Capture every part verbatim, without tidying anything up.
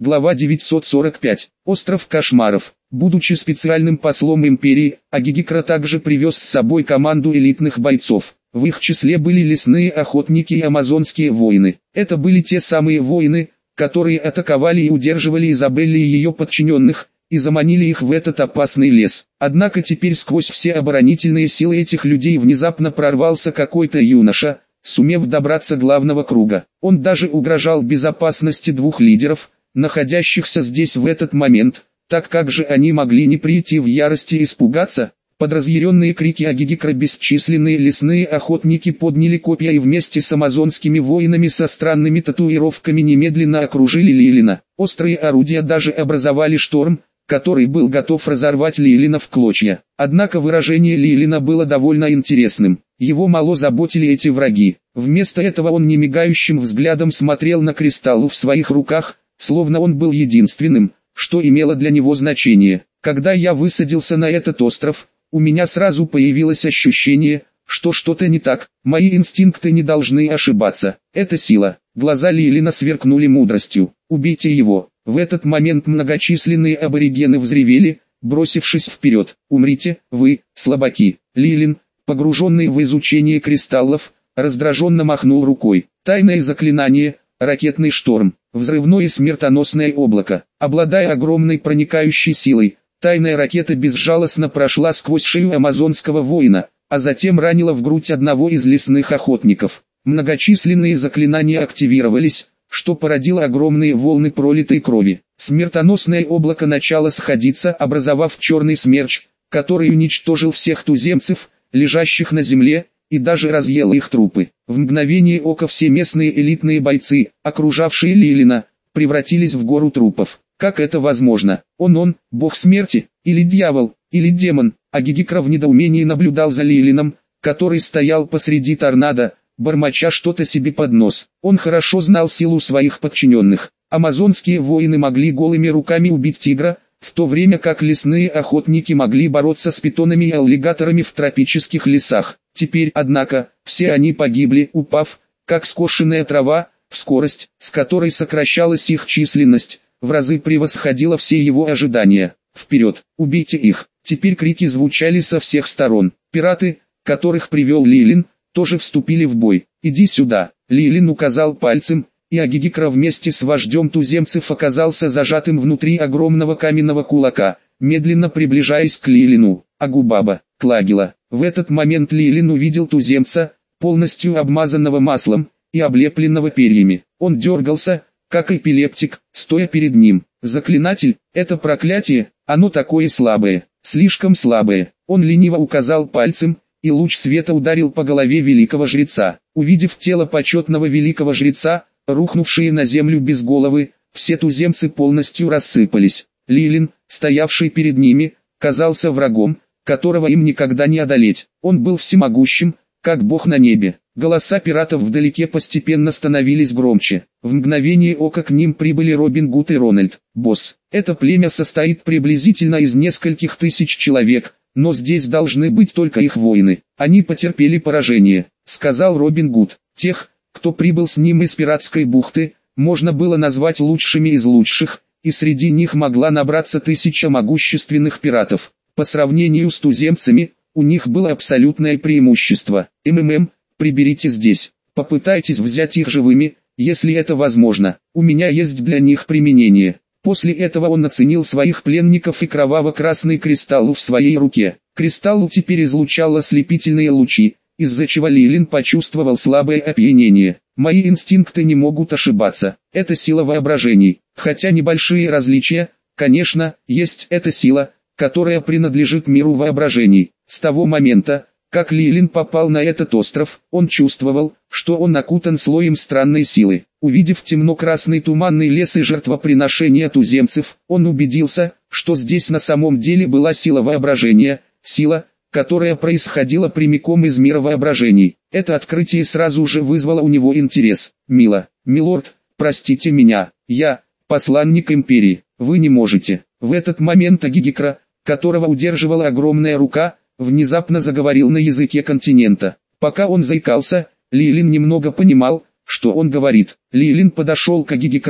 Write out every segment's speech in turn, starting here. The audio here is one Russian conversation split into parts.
Глава девятьсот сорок пять. Остров кошмаров. Будучи специальным послом империи, Агигикра также привез с собой команду элитных бойцов. В их числе были лесные охотники и амазонские воины. Это были те самые воины, которые атаковали и удерживали Изабелли и ее подчиненных, и заманили их в этот опасный лес. Однако теперь сквозь все оборонительные силы этих людей внезапно прорвался какой-то юноша, сумев добраться главного круга. Он даже угрожал безопасности двух лидеров, находящихся здесь в этот момент, так как же они могли не прийти в ярости и испугаться? Под разъяренные крики Агигикра бесчисленные лесные охотники подняли копья и вместе с амазонскими воинами со странными татуировками немедленно окружили Лилина. Острые орудия даже образовали шторм, который был готов разорвать Лилина в клочья. Однако выражение Лилина было довольно интересным. Его мало заботили эти враги. Вместо этого он немигающим взглядом смотрел на кристаллы в своих руках, словно он был единственным, что имело для него значение. Когда я высадился на этот остров, у меня сразу появилось ощущение, что что-то не так. Мои инстинкты не должны ошибаться. Это сила. Глаза Лилина сверкнули мудростью. Убейте его. В этот момент многочисленные аборигены взревели, бросившись вперед. Умрите, вы, слабаки. Лилин, погруженный в изучение кристаллов, раздраженно махнул рукой. Тайное заклинание, ракетный шторм, взрывное и смертоносное облако. Обладая огромной проникающей силой, тайная ракета безжалостно прошла сквозь шею амазонского воина, а затем ранила в грудь одного из лесных охотников. Многочисленные заклинания активировались, что породило огромные волны пролитой крови. Смертоносное облако начало сходиться, образовав черный смерч, который уничтожил всех туземцев, лежащих на земле, и даже разъел их трупы. В мгновение ока все местные элитные бойцы, окружавшие Лилина, превратились в гору трупов. Как это возможно? Он он, бог смерти, или дьявол, или демон? Агигикра в недоумении наблюдал за Лилином, который стоял посреди торнадо, бормоча что-то себе под нос. Он хорошо знал силу своих подчиненных. Амазонские воины могли голыми руками убить тигра, в то время как лесные охотники могли бороться с питонами и аллигаторами в тропических лесах. Теперь, однако, все они погибли, упав, как скошенная трава, в скорость, с которой сокращалась их численность, в разы превосходила все его ожидания. «Вперед, убейте их!» Теперь крики звучали со всех сторон. Пираты, которых привел Лилин, тоже вступили в бой. «Иди сюда!» Лилин указал пальцем, и Агигикра вместе с вождем туземцев оказался зажатым внутри огромного каменного кулака, медленно приближаясь к Лилину. Агубаба, Клагила. В этот момент Лилин увидел туземца, полностью обмазанного маслом и облепленного перьями. Он дергался, как эпилептик, стоя перед ним. «Заклинатель, это проклятие, оно такое слабое, слишком слабое». Он лениво указал пальцем, и луч света ударил по голове великого жреца. Увидев тело почетного великого жреца, рухнувшие на землю без головы, все туземцы полностью рассыпались. Лилин, стоявший перед ними, казался врагом, которого им никогда не одолеть. Он был всемогущим, как бог на небе. Голоса пиратов вдалеке постепенно становились громче. В мгновение ока к ним прибыли Робин Гуд и Рональд. «Босс, это племя состоит приблизительно из нескольких тысяч человек, но здесь должны быть только их воины. Они потерпели поражение», — сказал Робин Гуд. Тех, кто прибыл с ним из пиратской бухты, можно было назвать лучшими из лучших, и среди них могла набраться тысяча могущественных пиратов. По сравнению с туземцами, у них было абсолютное преимущество. «МММ, приберите здесь. Попытайтесь взять их живыми, если это возможно. У меня есть для них применение». После этого он оценил своих пленников и кроваво-красный кристалл в своей руке. Кристалл теперь излучал ослепительные лучи, из-за чего Лилин почувствовал слабое опьянение. «Мои инстинкты не могут ошибаться. Это сила воображений. Хотя небольшие различия, конечно, есть эта сила, которая принадлежит миру воображений». С того момента, как Лилин попал на этот остров, он чувствовал, что он окутан слоем странной силы. Увидев темно-красный туманный лес и жертвоприношения туземцев, он убедился, что здесь на самом деле была сила воображения, сила, которая происходила прямиком из мира воображений. Это открытие сразу же вызвало у него интерес. «Мила, милорд, простите меня, я, посланник империи, вы не можете». В этот момент Агигикра, которого удерживала огромная рука, внезапно заговорил на языке континента. Пока он заикался, Лилин немного понимал, что он говорит. Лилин подошел к Агигикра,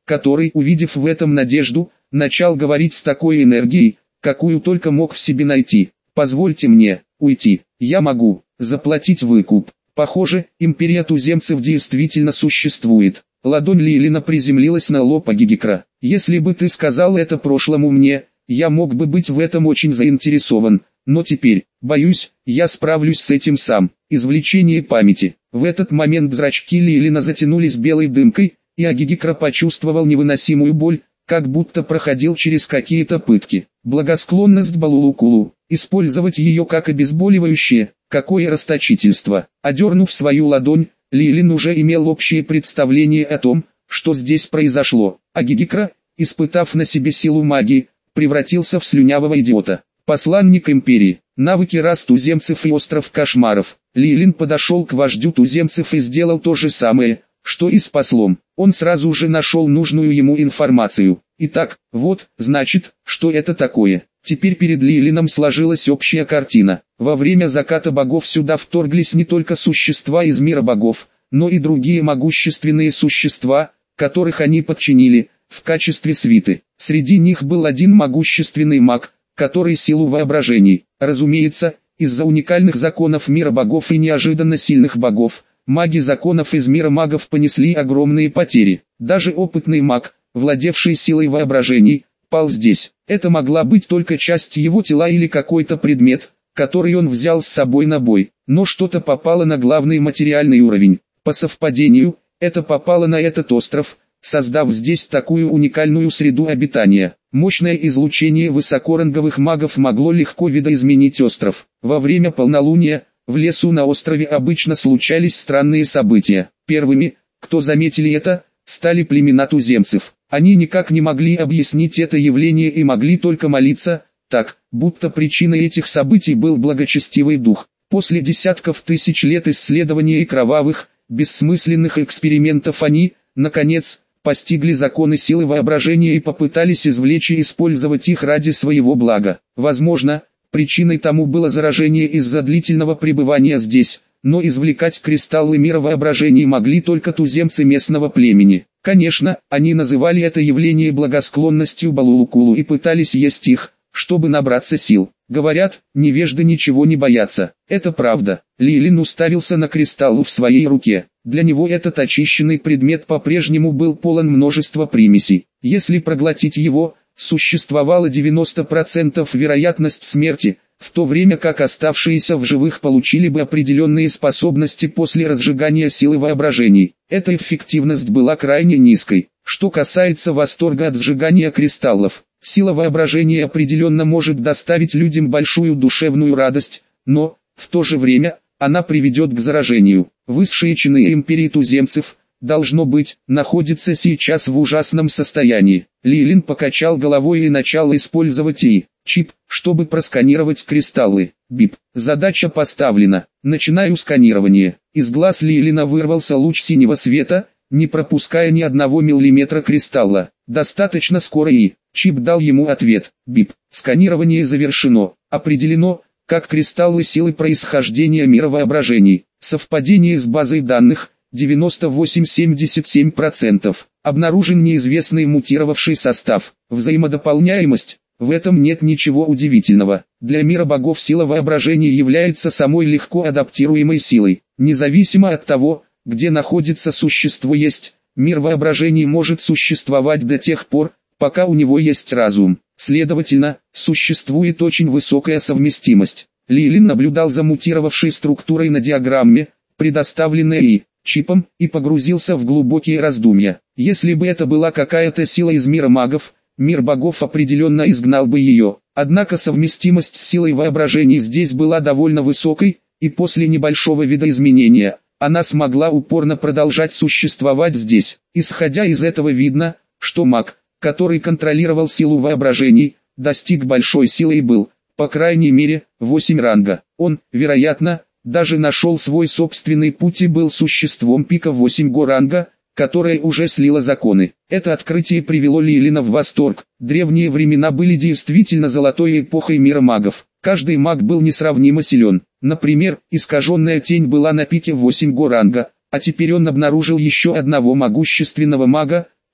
который, увидев в этом надежду, начал говорить с такой энергией, какую только мог в себе найти. «Позвольте мне уйти, я могу заплатить выкуп». Похоже, империя туземцев действительно существует. Ладонь Лилина приземлилась на лоб Агигикра. «Если бы ты сказал это прошлому мне, я мог бы быть в этом очень заинтересован, но теперь, боюсь, я справлюсь с этим сам». Извлечение памяти. В этот момент зрачки Лилина затянулись белой дымкой, и Агигикра почувствовал невыносимую боль, как будто проходил через какие-то пытки. Благосклонность Балулукулу, использовать ее как обезболивающее, какое расточительство. Одернув свою ладонь, Лилин уже имел общее представление о том, что здесь произошло. Агигикра, испытав на себе силу магии, превратился в слюнявого идиота. Посланник империи, навыки рас туземцев и остров кошмаров. Лилин подошел к вождю туземцев и сделал то же самое, что и с послом. Он сразу же нашел нужную ему информацию. Итак, вот, значит, что это такое. Теперь перед Лилином сложилась общая картина. Во время заката богов сюда вторглись не только существа из мира богов, но и другие могущественные существа, которых они подчинили, в качестве свиты. Среди них был один могущественный маг, который силу воображений. Разумеется, из-за уникальных законов мира богов и неожиданно сильных богов, маги законов из мира магов понесли огромные потери. Даже опытный маг, владевший силой воображений, пал здесь. Это могла быть только часть его тела или какой-то предмет, который он взял с собой на бой. Но что-то попало на главный материальный уровень. По совпадению, это попало на этот остров, создав здесь такую уникальную среду обитания. Мощное излучение высокоранговых магов могло легко видоизменить остров. Во время полнолуния, в лесу на острове обычно случались странные события. Первыми, кто заметили это, стали племена туземцев. Они никак не могли объяснить это явление и могли только молиться, так, будто причиной этих событий был благочестивый дух. После десятков тысяч лет исследований и кровавых, бессмысленных экспериментов они, наконец, постигли законы силы воображения и попытались извлечь и использовать их ради своего блага. Возможно, причиной тому было заражение из-за длительного пребывания здесь, но извлекать кристаллы мира воображений могли только туземцы местного племени. Конечно, они называли это явление благосклонностью Балулукулу и пытались есть их, чтобы набраться сил. Говорят, невежды ничего не боятся. Это правда. Лилин уставился на кристалл в своей руке. Для него этот очищенный предмет по-прежнему был полон множества примесей. Если проглотить его, существовала девяносто процентов вероятность смерти, в то время как оставшиеся в живых получили бы определенные способности после разжигания силы воображений. Эта эффективность была крайне низкой. Что касается восторга от сжигания кристаллов, сила воображения определенно может доставить людям большую душевную радость, но, в то же время, она приведет к заражению. Высшие чины империи туземцев, должно быть, находятся сейчас в ужасном состоянии. Лилин покачал головой и начал использовать И-чип, чтобы просканировать кристаллы. Бип. Задача поставлена. Начинаю сканирование. Из глаз Лилина вырвался луч синего света, не пропуская ни одного миллиметра кристалла. Достаточно скоро И-чип дал ему ответ. Бип. Сканирование завершено. Определено, как кристаллы силы происхождения мира воображений. Совпадение с базой данных девяносто восемь целых семьдесят семь сотых процента. Обнаружен неизвестный мутировавший состав. Взаимодополняемость. В этом нет ничего удивительного. Для мира богов сила воображения является самой легко адаптируемой силой. Независимо от того, где находится существо есть, мир воображений может существовать до тех пор, пока у него есть разум. Следовательно, существует очень высокая совместимость. Лилин наблюдал за мутировавшей структурой на диаграмме, предоставленной И-чипом, и погрузился в глубокие раздумья. Если бы это была какая-то сила из мира магов, мир богов определенно изгнал бы ее. Однако совместимость с силой воображений здесь была довольно высокой, и после небольшого видоизменения, она смогла упорно продолжать существовать здесь. Исходя из этого видно, что маг, который контролировал силу воображений, достиг большой силы и был, по крайней мере, восемь ранга. Он, вероятно, даже нашел свой собственный путь и был существом пика восемь го ранга, которое уже слило законы. Это открытие привело Лилина в восторг. Древние времена были действительно золотой эпохой мира магов. Каждый маг был несравнимо силен. Например, искаженная тень была на пике восемь го ранга, а теперь он обнаружил еще одного могущественного мага,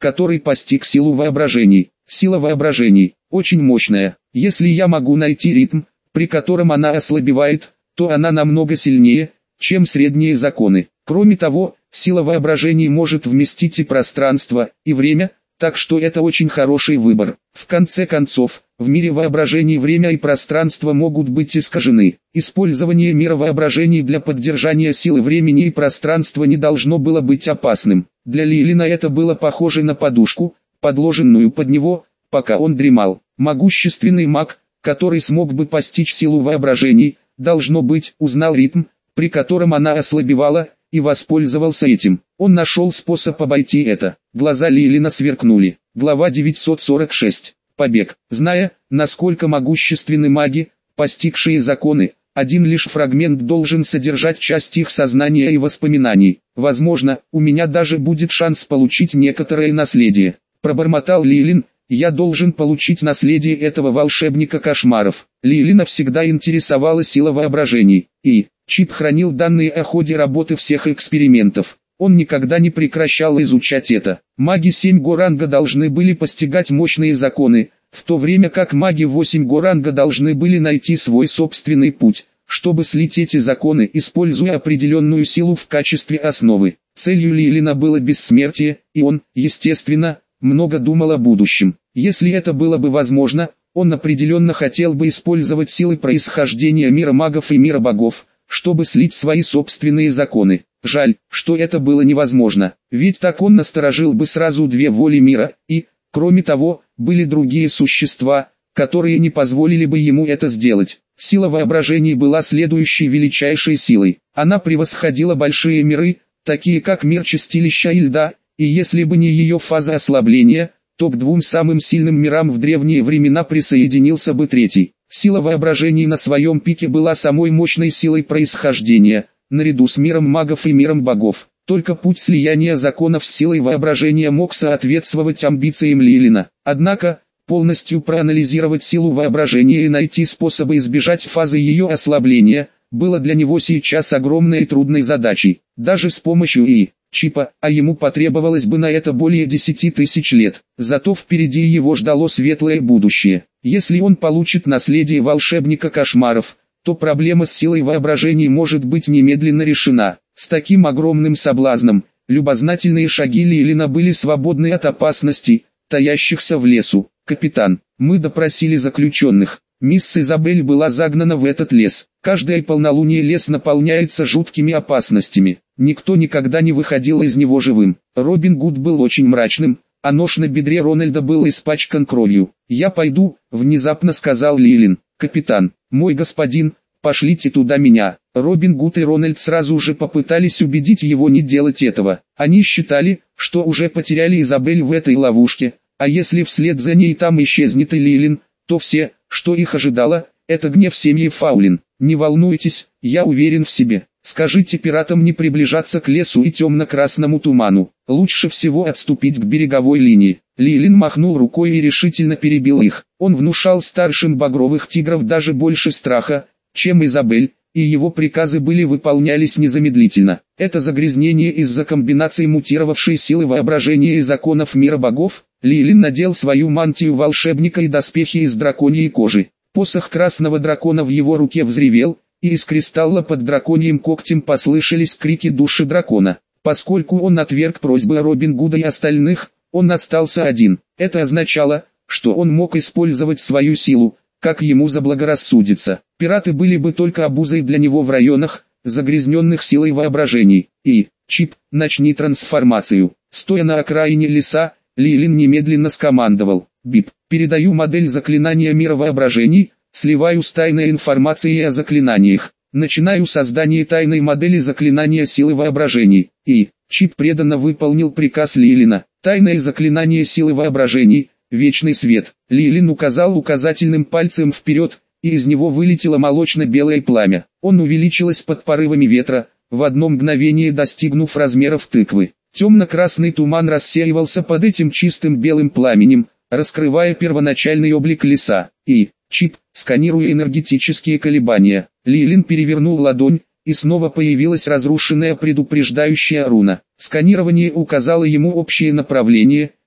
который постиг силу воображений. Сила воображений очень мощная. Если я могу найти ритм, при котором она ослабевает, то она намного сильнее, чем средние законы. Кроме того, сила воображений может вместить и пространство, и время, так что это очень хороший выбор. В конце концов, в мире воображений время и пространство могут быть искажены. Использование мира воображений для поддержания силы времени и пространства не должно было быть опасным. Для Лейлина это было похоже на подушку, подложенную под него, пока он дремал. Могущественный маг, который смог бы постичь силу воображений, должно быть, узнал ритм, при котором она ослабевала, и воспользовался этим. Он нашел способ обойти это. Глаза Лейлина сверкнули. Глава девятьсот сорок шесть. Побег. Зная, насколько могущественны маги, постигшие законы, один лишь фрагмент должен содержать часть их сознания и воспоминаний. Возможно, у меня даже будет шанс получить некоторое наследие. Пробормотал Лейлин. Я должен получить наследие этого волшебника кошмаров. Лейлина всегда интересовала сила воображений, и Чип хранил данные о ходе работы всех экспериментов. Он никогда не прекращал изучать это. Маги семь го-ранга должны были постигать мощные законы, в то время как маги восемь го-ранга должны были найти свой собственный путь, чтобы слить эти законы, используя определенную силу в качестве основы. Целью Лейлина было бессмертие, и он, естественно, много думал о будущем. Если это было бы возможно, он определенно хотел бы использовать силы происхождения мира магов и мира богов, чтобы слить свои собственные законы. Жаль, что это было невозможно, ведь так он насторожил бы сразу две воли мира, и, кроме того, были другие существа, которые не позволили бы ему это сделать. Сила воображений была следующей величайшей силой. Она превосходила большие миры, такие как мир чистилища и льда, и если бы не ее фаза ослабления, то к двум самым сильным мирам в древние времена присоединился бы третий. Сила воображений на своем пике была самой мощной силой происхождения, наряду с миром магов и миром богов. Только путь слияния законов с силой воображения мог соответствовать амбициям Лейлина. Однако, полностью проанализировать силу воображения и найти способы избежать фазы ее ослабления, было для него сейчас огромной и трудной задачей. Даже с помощью И. Чипа, а ему потребовалось бы на это более десяти тысяч лет. Зато впереди его ждало светлое будущее. Если он получит наследие волшебника кошмаров, то проблема с силой воображений может быть немедленно решена. С таким огромным соблазном, любознательные шаги Лейлина были свободны от опасностей, таящихся в лесу. «Капитан, мы допросили заключенных. Мисс Изабель была загнана в этот лес. Каждое полнолуние лес наполняется жуткими опасностями. Никто никогда не выходил из него живым. Робин Гуд был очень мрачным, а нож на бедре Рональда был испачкан кровью. «Я пойду», — внезапно сказал Лейлин. «Капитан, мой господин, пошлите туда меня». Робин Гуд и Рональд сразу же попытались убедить его не делать этого. Они считали, что уже потеряли Изабель в этой ловушке, а если вслед за ней там исчезнет и Лейлин, то все, что их ожидало, это гнев семьи Фаулин. «Не волнуйтесь, я уверен в себе. Скажите пиратам не приближаться к лесу и темно-красному туману. Лучше всего отступить к береговой линии». Лейлин махнул рукой и решительно перебил их. Он внушал старшим багровых тигров даже больше страха, чем Изабель, и его приказы были выполнялись незамедлительно. Это загрязнение из-за комбинации мутировавшей силы воображения и законов мира богов. Лейлин надел свою мантию волшебника и доспехи из драконьей кожи. Посох красного дракона в его руке взревел, и из кристалла под драконьим когтем послышались крики души дракона. Поскольку он отверг просьбы Робин Гуда и остальных, он остался один. Это означало, что он мог использовать свою силу, как ему заблагорассудится. Пираты были бы только обузой для него в районах, загрязненных силой воображений. И, Чип, начни трансформацию. Стоя на окраине леса, Лейлин немедленно скомандовал. Бип, передаю модель заклинания мира воображений, сливаю с тайной информацией о заклинаниях. Начинаю создание тайной модели заклинания силы воображений. И, Чип преданно выполнил приказ Лейлина. Тайное заклинание силы воображений, вечный свет. Лейлин указал указательным пальцем вперед, и из него вылетело молочно-белое пламя. Он увеличилось под порывами ветра, в одно мгновение достигнув размеров тыквы. Темно-красный туман рассеивался под этим чистым белым пламенем, раскрывая первоначальный облик леса. И, Чип, сканируя энергетические колебания, Лейлин перевернул ладонь, и снова появилась разрушенная предупреждающая руна. Сканирование указало ему общее направление,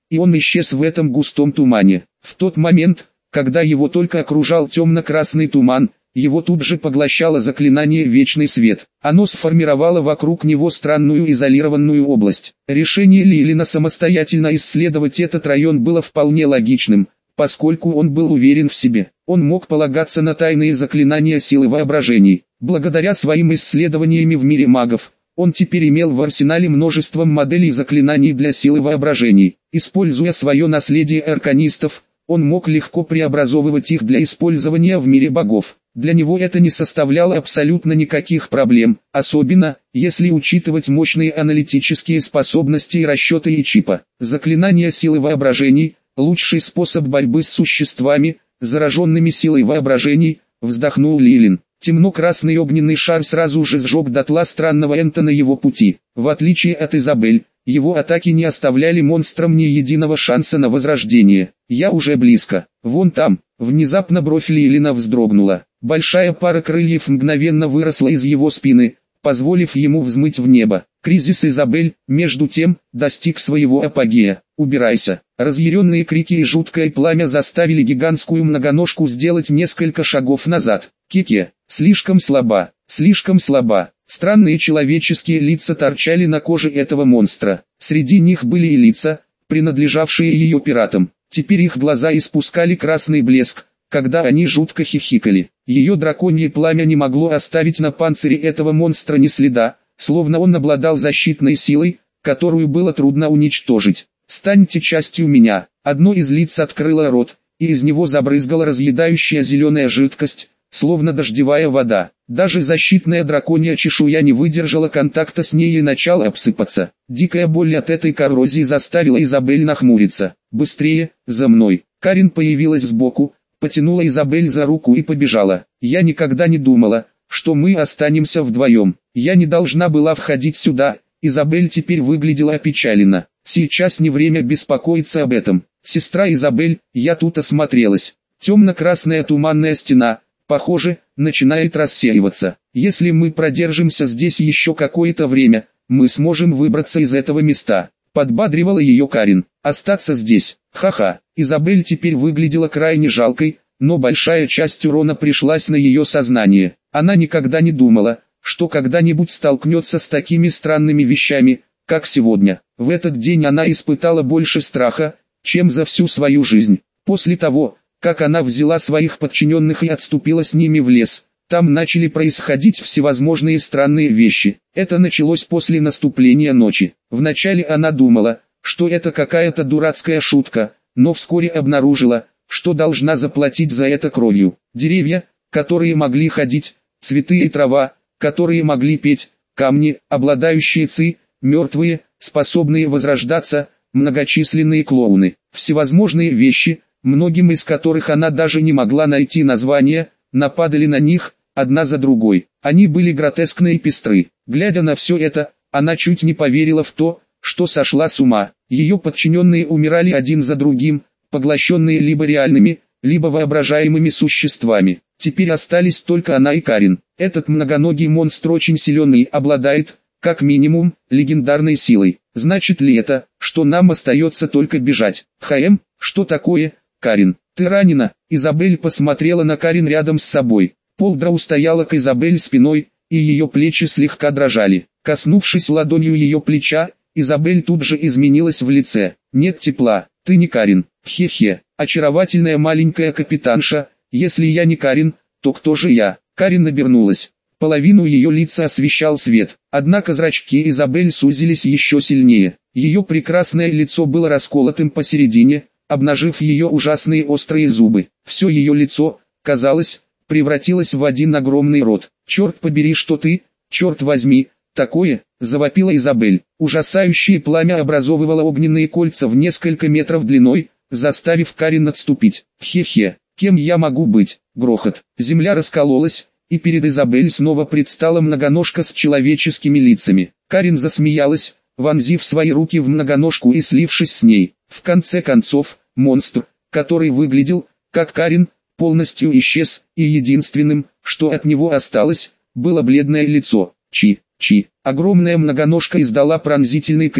и он исчез в этом густом тумане. В тот момент, когда его только окружал темно-красный туман, его тут же поглощало заклинание «Вечный свет». Оно сформировало вокруг него странную изолированную область. Решение Лилина самостоятельно исследовать этот район было вполне логичным, поскольку он был уверен в себе. Он мог полагаться на тайные заклинания силы воображений. Благодаря своим исследованиям в мире магов, он теперь имел в арсенале множество моделей заклинаний для силы воображений. Используя свое наследие арканистов, он мог легко преобразовывать их для использования в мире богов. Для него это не составляло абсолютно никаких проблем, особенно, если учитывать мощные аналитические способности и расчеты Ичипа. Заклинание силы воображений – лучший способ борьбы с существами, зараженными силой воображений, вздохнул Лилин. Темно-красный огненный шар сразу же сжег дотла странного Энта на его пути. В отличие от Изабель, его атаки не оставляли монстрам ни единого шанса на возрождение. «Я уже близко. Вон там». Внезапно бровь Лилина вздрогнула. Большая пара крыльев мгновенно выросла из его спины, позволив ему взмыть в небо. Кризис Изабель, между тем, достиг своего апогея. «Убирайся!» Разъяренные крики и жуткое пламя заставили гигантскую многоножку сделать несколько шагов назад. Кеке, слишком слаба, слишком слаба. Странные человеческие лица торчали на коже этого монстра. Среди них были и лица, принадлежавшие ее пиратам. Теперь их глаза испускали красный блеск, когда они жутко хихикали. Ее драконье пламя не могло оставить на панцире этого монстра ни следа, словно он обладал защитной силой, которую было трудно уничтожить. «Станьте частью меня». Одно из лиц открыло рот, и из него забрызгала разъедающая зеленая жидкость, словно дождевая вода. Даже защитная драконья чешуя не выдержала контакта с ней и начала обсыпаться. Дикая боль от этой коррозии заставила Изабель нахмуриться. «Быстрее, за мной!» Карин появилась сбоку, потянула Изабель за руку и побежала. «Я никогда не думала, что мы останемся вдвоем. Я не должна была входить сюда». Изабель теперь выглядела опечаленно. «Сейчас не время беспокоиться об этом. Сестра Изабель, я тут осмотрелась. Темно-красная туманная стена, похоже, начинает рассеиваться. Если мы продержимся здесь еще какое-то время, мы сможем выбраться из этого места», — подбадривала ее Карин. «Остаться здесь? Ха-ха». Изабель теперь выглядела крайне жалкой, но большая часть урона пришлась на ее сознание. Она никогда не думала, что когда-нибудь столкнется с такими странными вещами, как сегодня. В этот день она испытала больше страха, чем за всю свою жизнь. После того, как она взяла своих подчиненных и отступила с ними в лес, там начали происходить всевозможные странные вещи. Это началось после наступления ночи. Вначале она думала, что это какая-то дурацкая шутка, но вскоре обнаружила, что должна заплатить за это кровью. Деревья, которые могли ходить, цветы и трава, которые могли петь, камни, обладающие ци, мертвые, способные возрождаться, многочисленные клоуны. Всевозможные вещи, многим из которых она даже не могла найти названия, нападали на них, одна за другой. Они были гротескны и пестры. Глядя на все это, она чуть не поверила в то, что сошла с ума. Ее подчиненные умирали один за другим, поглощенные либо реальными, либо воображаемыми существами. Теперь остались только она и Карин. Этот многоногий монстр очень силен и обладает, как минимум, легендарной силой. Значит ли это, что нам остается только бежать? Хаэм, что такое, Карин? Ты ранена? Изабель посмотрела на Карин рядом с собой. Полдроу стояла к Изабель спиной, и ее плечи слегка дрожали. Коснувшись ладонью ее плеча, Изабель тут же изменилась в лице. «Нет тепла, ты не Карин». «Хе-хе, очаровательная маленькая капитанша, если я не Карин, то кто же я?» Карин обернулась. Половину ее лица освещал свет, однако зрачки Изабель сузились еще сильнее. Ее прекрасное лицо было расколотым посередине, обнажив ее ужасные острые зубы. Все ее лицо, казалось, превратилось в один огромный рот. «Черт побери, что ты, черт возьми, такое!» — завопила Изабель. Ужасающее пламя образовывало огненные кольца в несколько метров длиной, заставив Карин отступить. «Хе-хе, кем я могу быть?» Грохот. Земля раскололась, и перед Изабель снова предстала многоножка с человеческими лицами. Карин засмеялась, вонзив свои руки в многоножку и слившись с ней. В конце концов, монстр, который выглядел, как Карин, полностью исчез, и единственным, что от него осталось, было бледное лицо. Чи, чи. Огромная многоножка издала пронзительный крик,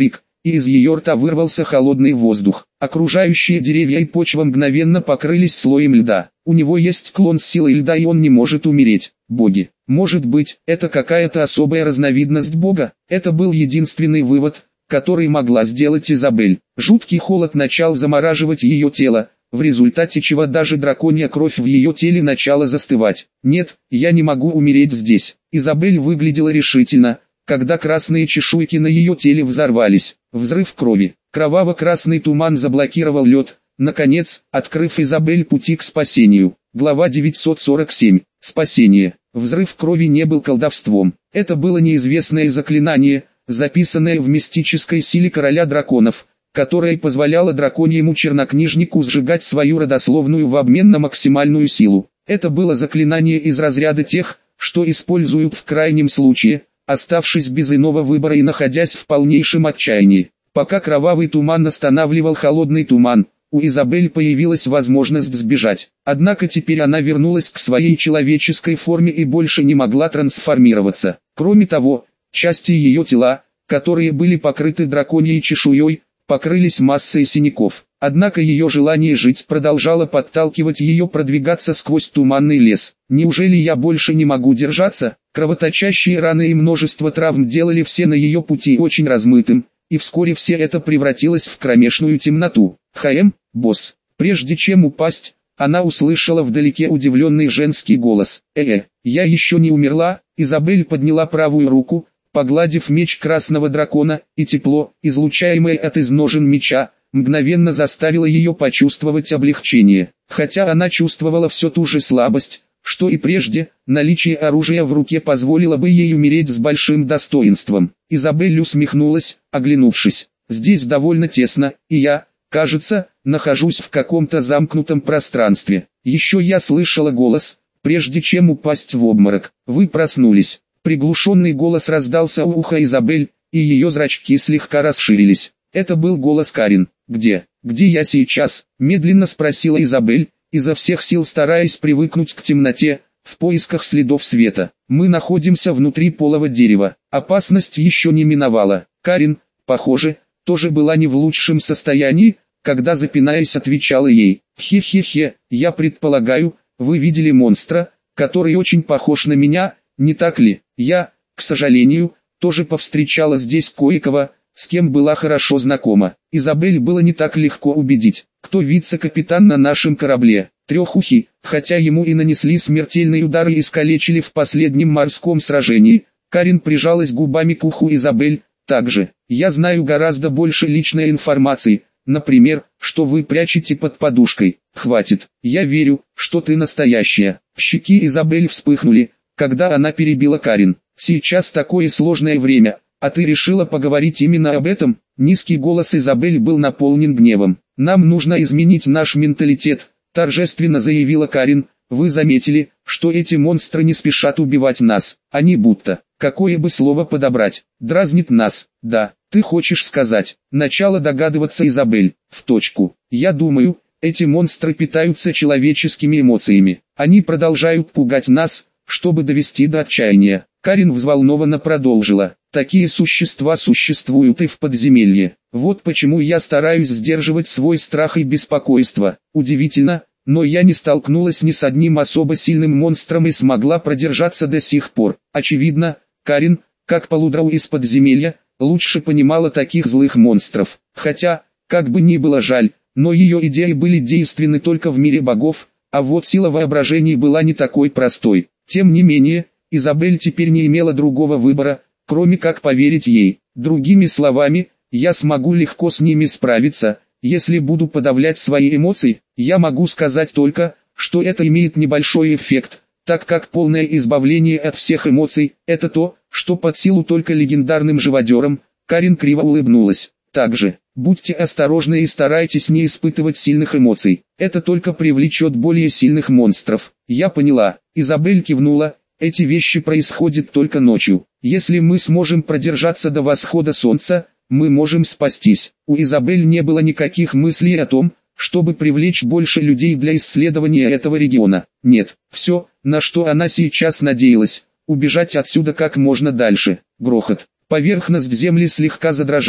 и из ее рта вырвался холодный воздух. Окружающие деревья и почва мгновенно покрылись слоем льда. У него есть клон с силой льда, и он не может умереть. Боги. Может быть, это какая-то особая разновидность бога? Это был единственный вывод, который могла сделать Изабель. Жуткий холод начал замораживать ее тело, в результате чего даже драконья кровь в ее теле начала застывать. «Нет, я не могу умереть здесь». Изабель выглядела решительно, когда красные чешуйки на ее теле взорвались. Взрыв крови. Кроваво-красный туман заблокировал лед, наконец, открыв Изабель пути к спасению. Глава девятьсот сорок семь. Спасение. Взрыв крови не был колдовством. Это было неизвестное заклинание, записанное в мистической силе короля драконов, которое позволяло драконьему чернокнижнику сжигать свою родословную в обмен на максимальную силу. Это было заклинание из разряда тех, что используют в крайнем случае, оставшись без иного выбора и находясь в полнейшем отчаянии. Пока кровавый туман останавливал холодный туман, у Изабель появилась возможность сбежать. Однако теперь она вернулась к своей человеческой форме и больше не могла трансформироваться. Кроме того, части ее тела, которые были покрыты драконьей чешуей, покрылись массой синяков. Однако ее желание жить продолжало подталкивать ее продвигаться сквозь туманный лес. Неужели я больше не могу держаться? Кровоточащие раны и множество травм делали все на ее пути очень размытым, и вскоре все это превратилось в кромешную темноту. «Хаэм, босс». Прежде чем упасть, она услышала вдалеке удивленный женский голос. «Э-э, я еще не умерла». Изабель подняла правую руку, погладив меч красного дракона, и тепло, излучаемое от изножен меча, мгновенно заставило ее почувствовать облегчение. Хотя она чувствовала все ту же слабость, что и прежде, наличие оружия в руке позволило бы ей умереть с большим достоинством. Изабель усмехнулась, оглянувшись. «Здесь довольно тесно, и я, кажется, нахожусь в каком-то замкнутом пространстве. Еще я слышала голос, прежде чем упасть в обморок. Вы проснулись». Приглушенный голос раздался у уха Изабель, и ее зрачки слегка расширились. Это был голос Карин. «Где? Где я сейчас?» – медленно спросила Изабель, изо всех сил стараясь привыкнуть к темноте, в поисках следов света. «Мы находимся внутри полого дерева. Опасность еще не миновала». Карин, похоже, тоже была не в лучшем состоянии, когда, запинаясь, отвечала ей. «Хе-хе-хе, я предполагаю, вы видели монстра, который очень похож на меня, не так ли? Я, к сожалению, тоже повстречала здесь кое-кого, с кем была хорошо знакома». Изабель было не так легко убедить. «Кто вице-капитан на нашем корабле?» Трехухий, хотя ему и нанесли смертельный удар и искалечили в последнем морском сражении. Карин прижалась губами к уху Изабель. «Также, я знаю гораздо больше личной информации, например, что вы прячете под подушкой. Хватит, я верю, что ты настоящая». Щеки Изабель вспыхнули, когда она перебила Карин. «Сейчас такое сложное время, а ты решила поговорить именно об этом?» Низкий голос Изабель был наполнен гневом. «Нам нужно изменить наш менталитет», — торжественно заявила Карин. «Вы заметили, что эти монстры не спешат убивать нас, они будто, какое бы слово подобрать, дразнит нас». «Да, ты хочешь сказать», — начала догадываться Изабель. «В точку. Я думаю, эти монстры питаются человеческими эмоциями. Они продолжают пугать нас, чтобы довести до отчаяния». Карин взволнованно продолжила. «Такие существа существуют и в подземелье. Вот почему я стараюсь сдерживать свой страх и беспокойство. Удивительно, но я не столкнулась ни с одним особо сильным монстром и смогла продержаться до сих пор. Очевидно, Карин, как полудрау из подземелья, лучше понимала таких злых монстров. Хотя, как бы ни было жаль, но ее идеи были действенны только в мире богов, а вот сила воображения была не такой простой. Тем не менее, Изабель теперь не имела другого выбора, кроме как поверить ей. Другими словами, я смогу легко с ними справиться, если буду подавлять свои эмоции. Я могу сказать только, что это имеет небольшой эффект, так как полное избавление от всех эмоций – это то, что под силу только легендарным живодерам. Карин криво улыбнулась. Также, будьте осторожны и старайтесь не испытывать сильных эмоций. Это только привлечет более сильных монстров. Я поняла. Изабель кивнула. Эти вещи происходят только ночью. Если мы сможем продержаться до восхода солнца, мы можем спастись. У Изабель не было никаких мыслей о том, чтобы привлечь больше людей для исследования этого региона. Нет, все, на что она сейчас надеялась, убежать отсюда как можно дальше. Грохот. Поверхность земли слегка задрожала,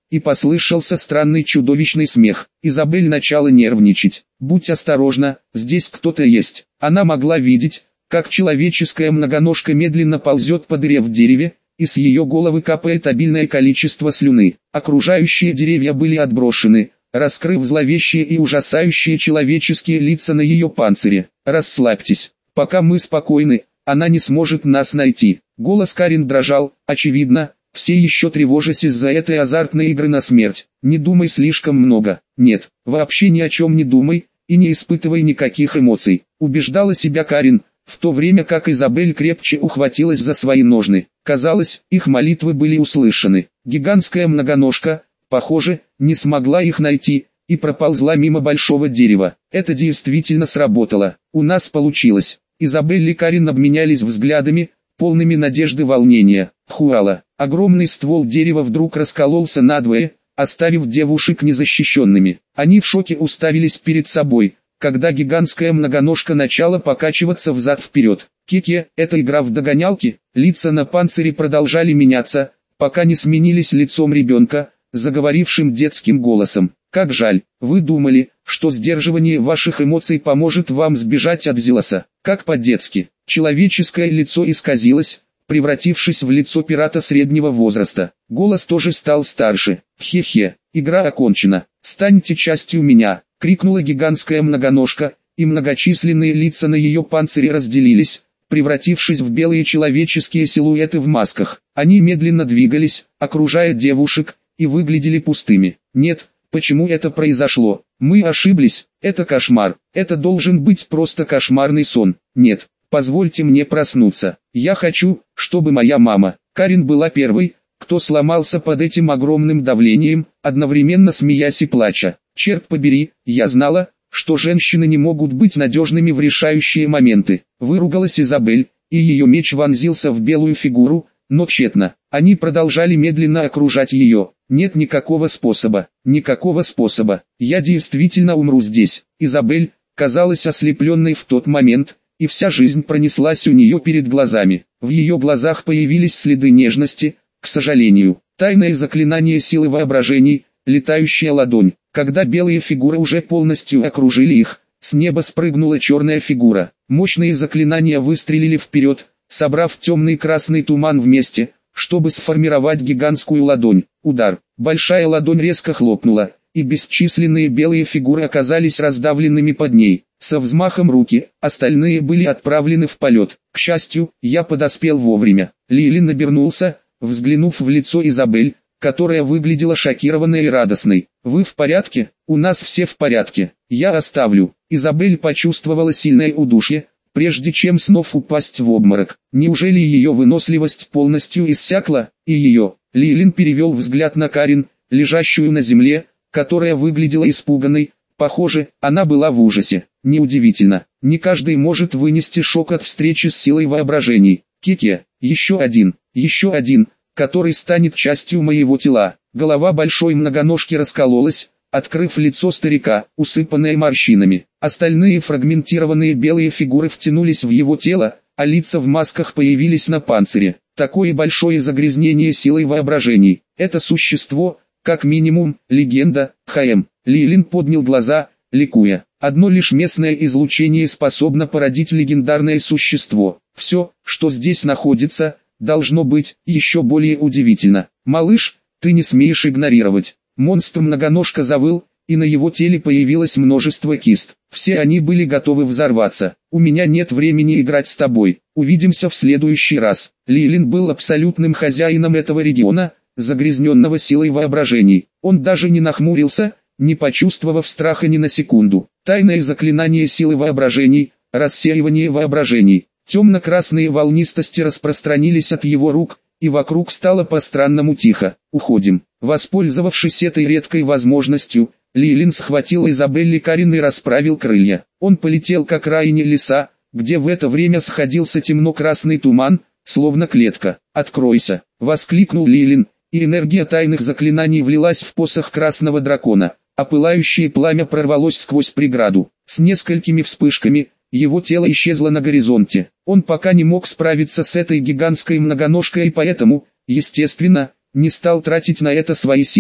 и послышался странный чудовищный смех. Изабель начала нервничать. «Будь осторожна, здесь кто-то есть». Она могла видеть, как человеческая многоножка медленно ползет по дыре в дереве, и с ее головы капает обильное количество слюны. Окружающие деревья были отброшены, раскрыв зловещие и ужасающие человеческие лица на ее панцире. «Расслабьтесь, пока мы спокойны, она не сможет нас найти». Голос Карин дрожал, очевидно, все еще тревожась из-за этой азартной игры на смерть. «Не думай слишком много. Нет, вообще ни о чем не думай, и не испытывай никаких эмоций», убеждала себя Карин, в то время как Изабель крепче ухватилась за свои ножны. Казалось, их молитвы были услышаны. Гигантская многоножка, похоже, не смогла их найти, и проползла мимо большого дерева. Это действительно сработало. «У нас получилось». Изабель и Карин обменялись взглядами, полными надежды волнения. Хуала. Огромный ствол дерева вдруг раскололся надвое, оставив девушек незащищенными. Они в шоке уставились перед собой, когда гигантская многоножка начала покачиваться взад-вперед. Кеке, это игра в догонялки. Лица на панцире продолжали меняться, пока не сменились лицом ребенка, заговорившим детским голосом. «Как жаль, вы думали, что сдерживание ваших эмоций поможет вам сбежать от Зилоса». Как по-детски. Человеческое лицо исказилось, превратившись в лицо пирата среднего возраста. Голос тоже стал старше. «Хе-хе, игра окончена. Станьте частью меня», — крикнула гигантская многоножка, и многочисленные лица на ее панцире разделились, превратившись в белые человеческие силуэты в масках. Они медленно двигались, окружая девушек, и выглядели пустыми. «Нет, почему это произошло? Мы ошиблись, это кошмар, это должен быть просто кошмарный сон. Нет, позвольте мне проснуться. Я хочу, чтобы моя мама». Карин была первой, кто сломался под этим огромным давлением, одновременно смеясь и плача. «Черт побери, я знала, что женщины не могут быть надежными в решающие моменты», выругалась Изабель, и ее меч вонзился в белую фигуру, но тщетно. Они продолжали медленно окружать ее. «Нет никакого способа, никакого способа. Я действительно умру здесь». Изабель казалась ослепленной в тот момент, и вся жизнь пронеслась у нее перед глазами. В ее глазах появились следы нежности, к сожалению. Тайное заклинание силы воображений, летающая ладонь. Когда белые фигуры уже полностью окружили их, с неба спрыгнула черная фигура. Мощные заклинания выстрелили вперед, собрав темный красный туман вместе, чтобы сформировать гигантскую ладонь. Удар. Большая ладонь резко хлопнула, и бесчисленные белые фигуры оказались раздавленными под ней. Со взмахом руки, остальные были отправлены в полет. К счастью, я подоспел вовремя. Лилин обернулся, взглянув в лицо Изабель, которая выглядела шокированной и радостной. «Вы в порядке? У нас все в порядке. Я оставлю». Изабель почувствовала сильное удушье, прежде чем снова упасть в обморок. Неужели ее выносливость полностью иссякла? И ее? Лилин перевел взгляд на Карин, лежащую на земле, которая выглядела испуганной. Похоже, она была в ужасе. Неудивительно, не каждый может вынести шок от встречи с силой воображений. Кеке, еще один, еще один, который станет частью моего тела. Голова большой многоножки раскололась, открыв лицо старика, усыпанное морщинами. Остальные фрагментированные белые фигуры втянулись в его тело, а лица в масках появились на панцире. Такое большое загрязнение силой воображений. Это существо, как минимум, легенда. Хаем. Лилин поднял глаза, ликуя. Одно лишь местное излучение способно породить легендарное существо. Все, что здесь находится, должно быть еще более удивительно. «Малыш, ты не смеешь игнорировать». Монстр-многоножка завыл, и на его теле появилось множество кист. Все они были готовы взорваться. «У меня нет времени играть с тобой. Увидимся в следующий раз». Лилин был абсолютным хозяином этого региона, загрязненного силой воображений. Он даже не нахмурился, не почувствовав страха ни на секунду. Тайное заклинание силы воображений, рассеивание воображений. Темно-красные волнистости распространились от его рук, и вокруг стало по-странному тихо. «Уходим». Воспользовавшись этой редкой возможностью, Лилин схватил Изабель и Карин и расправил крылья. Он полетел к окраине леса, где в это время сходился темно-красный туман, словно клетка. «Откройся!» — воскликнул Лилин, и энергия тайных заклинаний влилась в посох красного дракона, а пылающее пламя прорвалось сквозь преграду. С несколькими вспышками его тело исчезло на горизонте. Он пока не мог справиться с этой гигантской многоножкой и поэтому, естественно, не стал тратить на это свои силы.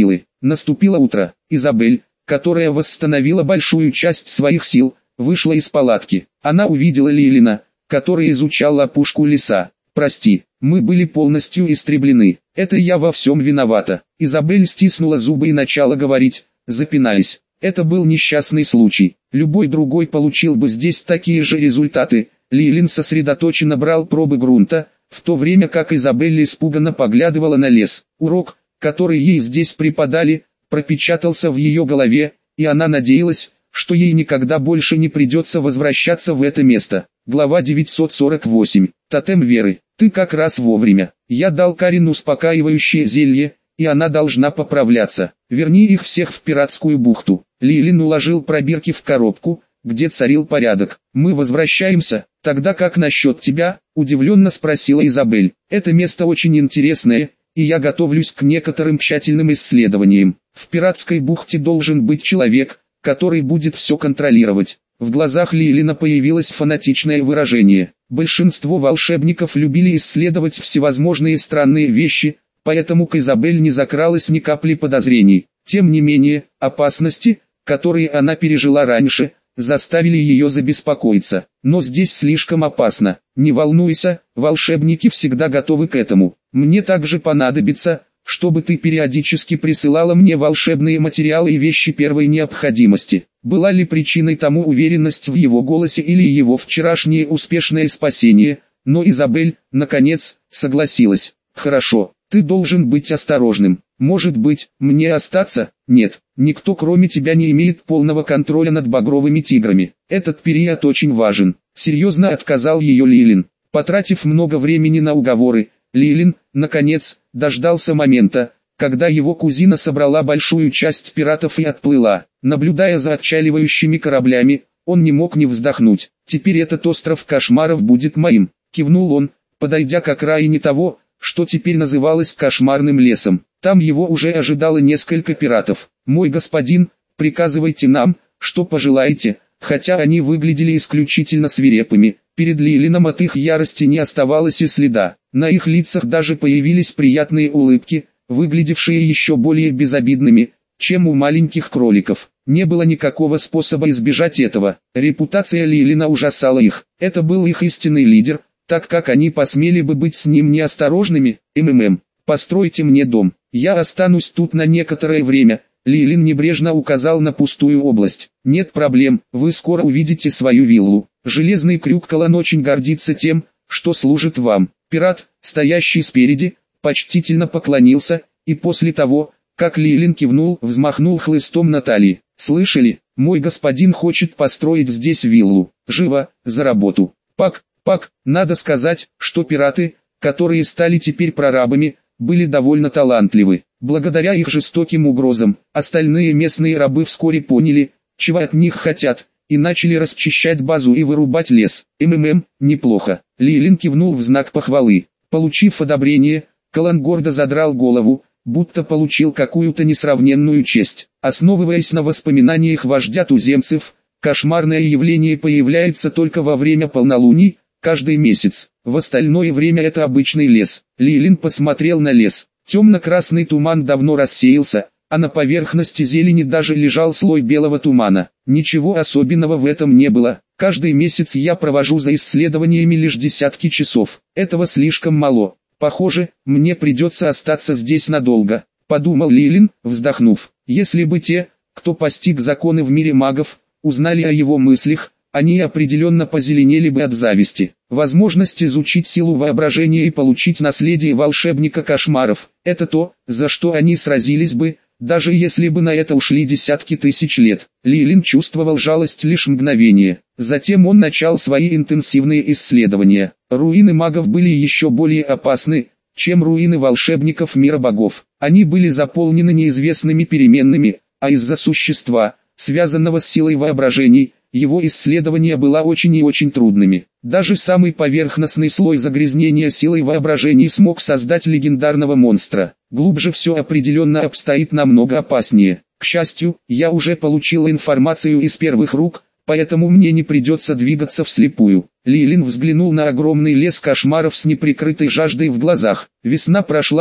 Наступило утро. Изабель, которая восстановила большую часть своих сил, вышла из палатки. Она увидела Лилина, который изучал опушку леса. «Прости, мы были полностью истреблены. Это я во всем виновата». Изабель стиснула зубы и начала говорить, запинаясь. Это был несчастный случай. Любой другой получил бы здесь такие же результаты. Лилин сосредоточенно брал пробы грунта, в то время как Изабель испуганно поглядывала на лес. Урок, который ей здесь преподали, пропечатался в ее голове, и она надеялась, что ей никогда больше не придется возвращаться в это место. Глава девятьсот сорок восемь. Тотем веры. Ты как раз вовремя. Я дал Карин успокаивающее зелье, и она должна поправляться. Верни их всех в пиратскую бухту. Лилин уложил пробирки в коробку, где царил порядок. Мы возвращаемся. Тогда как насчет тебя? Удивленно спросила Изабель. Это место очень интересное, и я готовлюсь к некоторым тщательным исследованиям. В пиратской бухте должен быть человек, который будет все контролировать. В глазах Лилина появилось фанатичное выражение. Большинство волшебников любили исследовать всевозможные странные вещи, поэтому к Изабель не закралось ни капли подозрений. Тем не менее, опасности, которые она пережила раньше, заставили ее забеспокоиться. Но здесь слишком опасно. Не волнуйся, волшебники всегда готовы к этому. Мне также понадобится, чтобы ты периодически присылала мне волшебные материалы и вещи первой необходимости. Была ли причиной тому уверенность в его голосе или его вчерашнее успешное спасение, но Изабель, наконец, согласилась. Хорошо, ты должен быть осторожным. Может быть, мне остаться? Нет, никто кроме тебя не имеет полного контроля над багровыми тиграми. Этот период очень важен. Серьезно отказал ее Лилин. Потратив много времени на уговоры, Лилин, наконец, дождался момента, когда его кузина собрала большую часть пиратов и отплыла. Наблюдая за отчаливающими кораблями, он не мог не вздохнуть. «Теперь этот остров кошмаров будет моим», — кивнул он, подойдя к окраине того, что теперь называлось кошмарным лесом. Там его уже ожидало несколько пиратов. «Мой господин, приказывайте нам, что пожелаете», хотя они выглядели исключительно свирепыми. Перед Лилином от их ярости не оставалось и следа. На их лицах даже появились приятные улыбки, выглядевшие еще более безобидными, чем у маленьких кроликов. Не было никакого способа избежать этого. Репутация Лилина ужасала их. Это был их истинный лидер, так как они посмели бы быть с ним неосторожными. МММ, постройте мне дом. Я останусь тут на некоторое время. Лилин небрежно указал на пустую область. «Нет проблем, вы скоро увидите свою виллу. Железный крюк Калан очень гордится тем, что служит вам». Пират, стоящий спереди, почтительно поклонился, и после того, как Лилин кивнул, взмахнул хлыстом на талии. «Слышали? Мой господин хочет построить здесь виллу. Живо, за работу». Пак, пак, надо сказать, что пираты, которые стали теперь прорабами, были довольно талантливы. Благодаря их жестоким угрозам, остальные местные рабы вскоре поняли, чего от них хотят, и начали расчищать базу и вырубать лес. МММ, неплохо. Лилин кивнул в знак похвалы. Получив одобрение, Калан гордо задрал голову, будто получил какую-то несравненную честь. Основываясь на воспоминаниях вождя туземцев, кошмарное явление появляется только во время полнолуний, каждый месяц. В остальное время это обычный лес. Лилин посмотрел на лес. Темно-красный туман давно рассеялся, а на поверхности зелени даже лежал слой белого тумана. Ничего особенного в этом не было. Каждый месяц я провожу за исследованиями лишь десятки часов. Этого слишком мало. Похоже, мне придется остаться здесь надолго, подумал Лилин, вздохнув. Если бы те, кто постиг законы в мире магов, узнали о его мыслях, они определенно позеленели бы от зависти. Возможность изучить силу воображения и получить наследие волшебника кошмаров – это то, за что они сразились бы, даже если бы на это ушли десятки тысяч лет. Лилин чувствовал жалость лишь мгновение. Затем он начал свои интенсивные исследования. Руины магов были еще более опасны, чем руины волшебников мира богов. Они были заполнены неизвестными переменными, а из-за существа, связанного с силой воображений, его исследования было очень и очень трудными. Даже самый поверхностный слой загрязнения силой воображений смог создать легендарного монстра. Глубже все определенно обстоит намного опаснее. К счастью, я уже получил информацию из первых рук, поэтому мне не придется двигаться вслепую. Лилин взглянул на огромный лес кошмаров с неприкрытой жаждой в глазах. Весна прошла,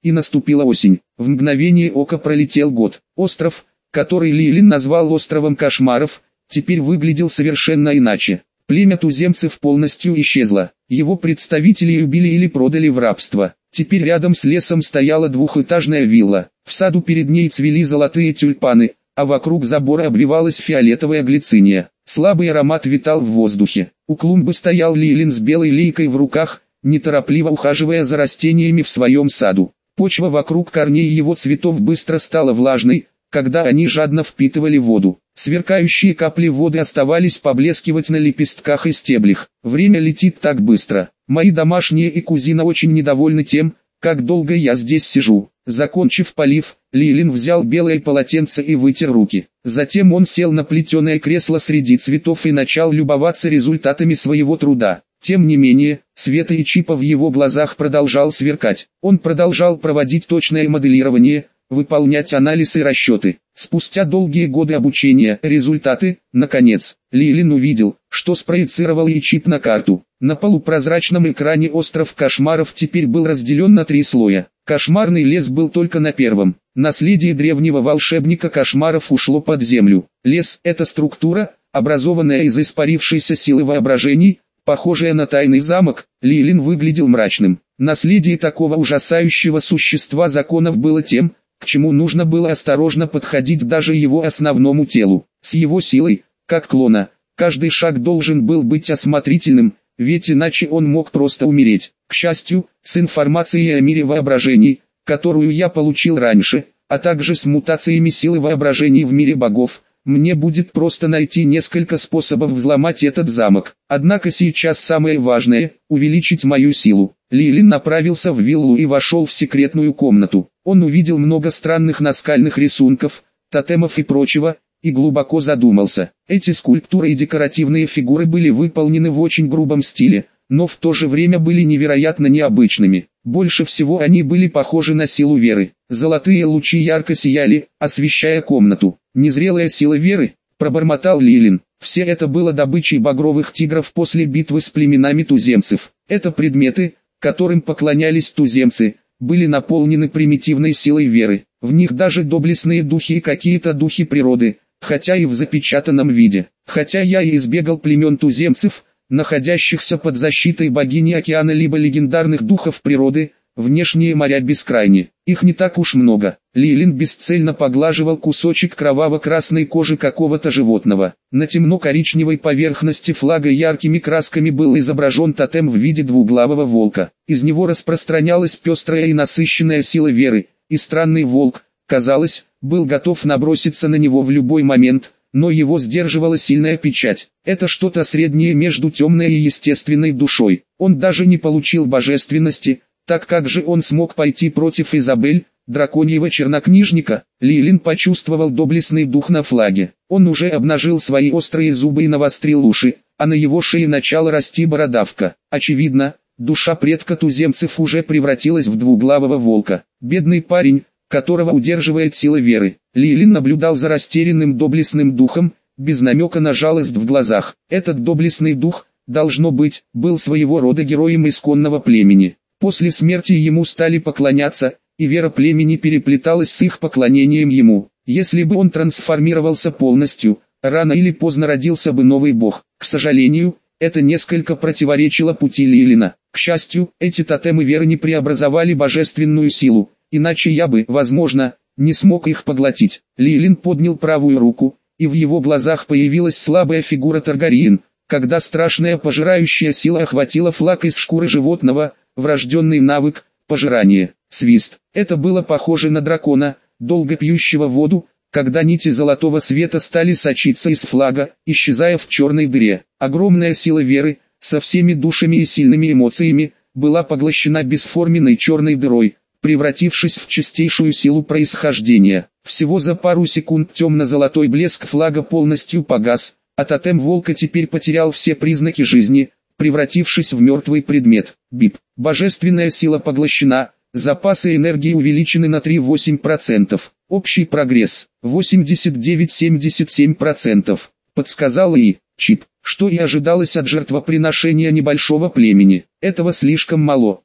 и наступила осень. В мгновение ока пролетел год. Остров, который Лилин назвал островом кошмаров, теперь выглядел совершенно иначе. Племя туземцев полностью исчезло. Его представители убили или продали в рабство. Теперь рядом с лесом стояла двухэтажная вилла. В саду перед ней цвели золотые тюльпаны, а вокруг забора обвивалась фиолетовая глициния. Слабый аромат витал в воздухе. У клумбы стоял Лилин с белой лейкой в руках, неторопливо ухаживая за растениями в своем саду. Почва вокруг корней его цветов быстро стала влажной, когда они жадно впитывали воду. Сверкающие капли воды оставались поблескивать на лепестках и стеблях. Время летит так быстро. Мои домашние и кузина очень недовольны тем, как долго я здесь сижу. Закончив полив, Лилин взял белое полотенце и вытер руки. Затем он сел на плетеное кресло среди цветов и начал любоваться результатами своего труда. Тем не менее, свет и чипа в его глазах продолжал сверкать. Он продолжал проводить точное моделирование, выполнять анализ и расчеты. Спустя долгие годы обучения, результаты, наконец, Лилин увидел, что спроецировал и чип на карту. На полупрозрачном экране остров кошмаров теперь был разделен на три слоя. Кошмарный лес был только на первом. Наследие древнего волшебника кошмаров ушло под землю. Лес – это структура, образованная из испарившейся силы воображений, похожая на тайный замок. Лилин выглядел мрачным. Наследие такого ужасающего существа законов было тем, к чему нужно было осторожно подходить даже его основному телу. С его силой, как клона, каждый шаг должен был быть осмотрительным, ведь иначе он мог просто умереть. К счастью, с информацией о мире воображений, которую я получил раньше, а также с мутациями силы воображений в мире богов, мне будет просто найти несколько способов взломать этот замок. Однако сейчас самое важное – увеличить мою силу. Лилин направился в виллу и вошел в секретную комнату. Он увидел много странных наскальных рисунков, тотемов и прочего, и глубоко задумался. Эти скульптуры и декоративные фигуры были выполнены в очень грубом стиле, но в то же время были невероятно необычными. Больше всего они были похожи на силу веры. Золотые лучи ярко сияли, освещая комнату. «Незрелая сила веры», — пробормотал Лилин. Все это было добычей багровых тигров после битвы с племенами туземцев. Это предметы, которым поклонялись туземцы, были наполнены примитивной силой веры. В них даже доблестные духи и какие-то духи природы, хотя и в запечатанном виде. Хотя я и избегал племен туземцев, находящихся под защитой богини океана либо легендарных духов природы, внешние моря бескрайни. Их не так уж много. Лилин бесцельно поглаживал кусочек кроваво-красной кожи какого-то животного. На темно-коричневой поверхности флага яркими красками был изображен тотем в виде двуглавого волка. Из него распространялась пестрая и насыщенная сила веры, и странный волк, казалось, был готов наброситься на него в любой момент, но его сдерживала сильная печать. Это что-то среднее между темной и естественной душой. Он даже не получил божественности, так как же он смог пойти против Изабель, драконьего чернокнижника? Лилин почувствовал доблестный дух на флаге. Он уже обнажил свои острые зубы и навострил уши, а на его шее начала расти бородавка. Очевидно, душа предка туземцев уже превратилась в двуглавого волка. Бедный парень, которого удерживает сила веры. Лилин наблюдал за растерянным доблестным духом, без намека на жалость в глазах. Этот доблестный дух, должно быть, был своего рода героем исконного племени. После смерти ему стали поклоняться, и вера племени переплеталась с их поклонением ему. Если бы он трансформировался полностью, рано или поздно родился бы новый бог. К сожалению, это несколько противоречило пути Лилина. К счастью, эти тотемы веры не преобразовали божественную силу, иначе я бы, возможно, не смог их поглотить. Лилин поднял правую руку, и в его глазах появилась слабая фигура Таргариен, когда страшная пожирающая сила охватила флаг из шкуры животного, врожденный навык, пожирание, свист. Это было похоже на дракона, долго пьющего воду, когда нити золотого света стали сочиться из флага, исчезая в черной дыре. Огромная сила веры, со всеми душами и сильными эмоциями, была поглощена бесформенной черной дырой, превратившись в чистейшую силу происхождения. Всего за пару секунд темно-золотой блеск флага полностью погас, а тотем волка теперь потерял все признаки жизни, превратившись в мертвый предмет. Бип. Божественная сила поглощена, запасы энергии увеличены на три целых восемь десятых процента. Общий прогресс восемьдесят девять целых семьдесят семь сотых процента. Подсказал и чип, что и ожидалось от жертвоприношения небольшого племени. Этого слишком мало.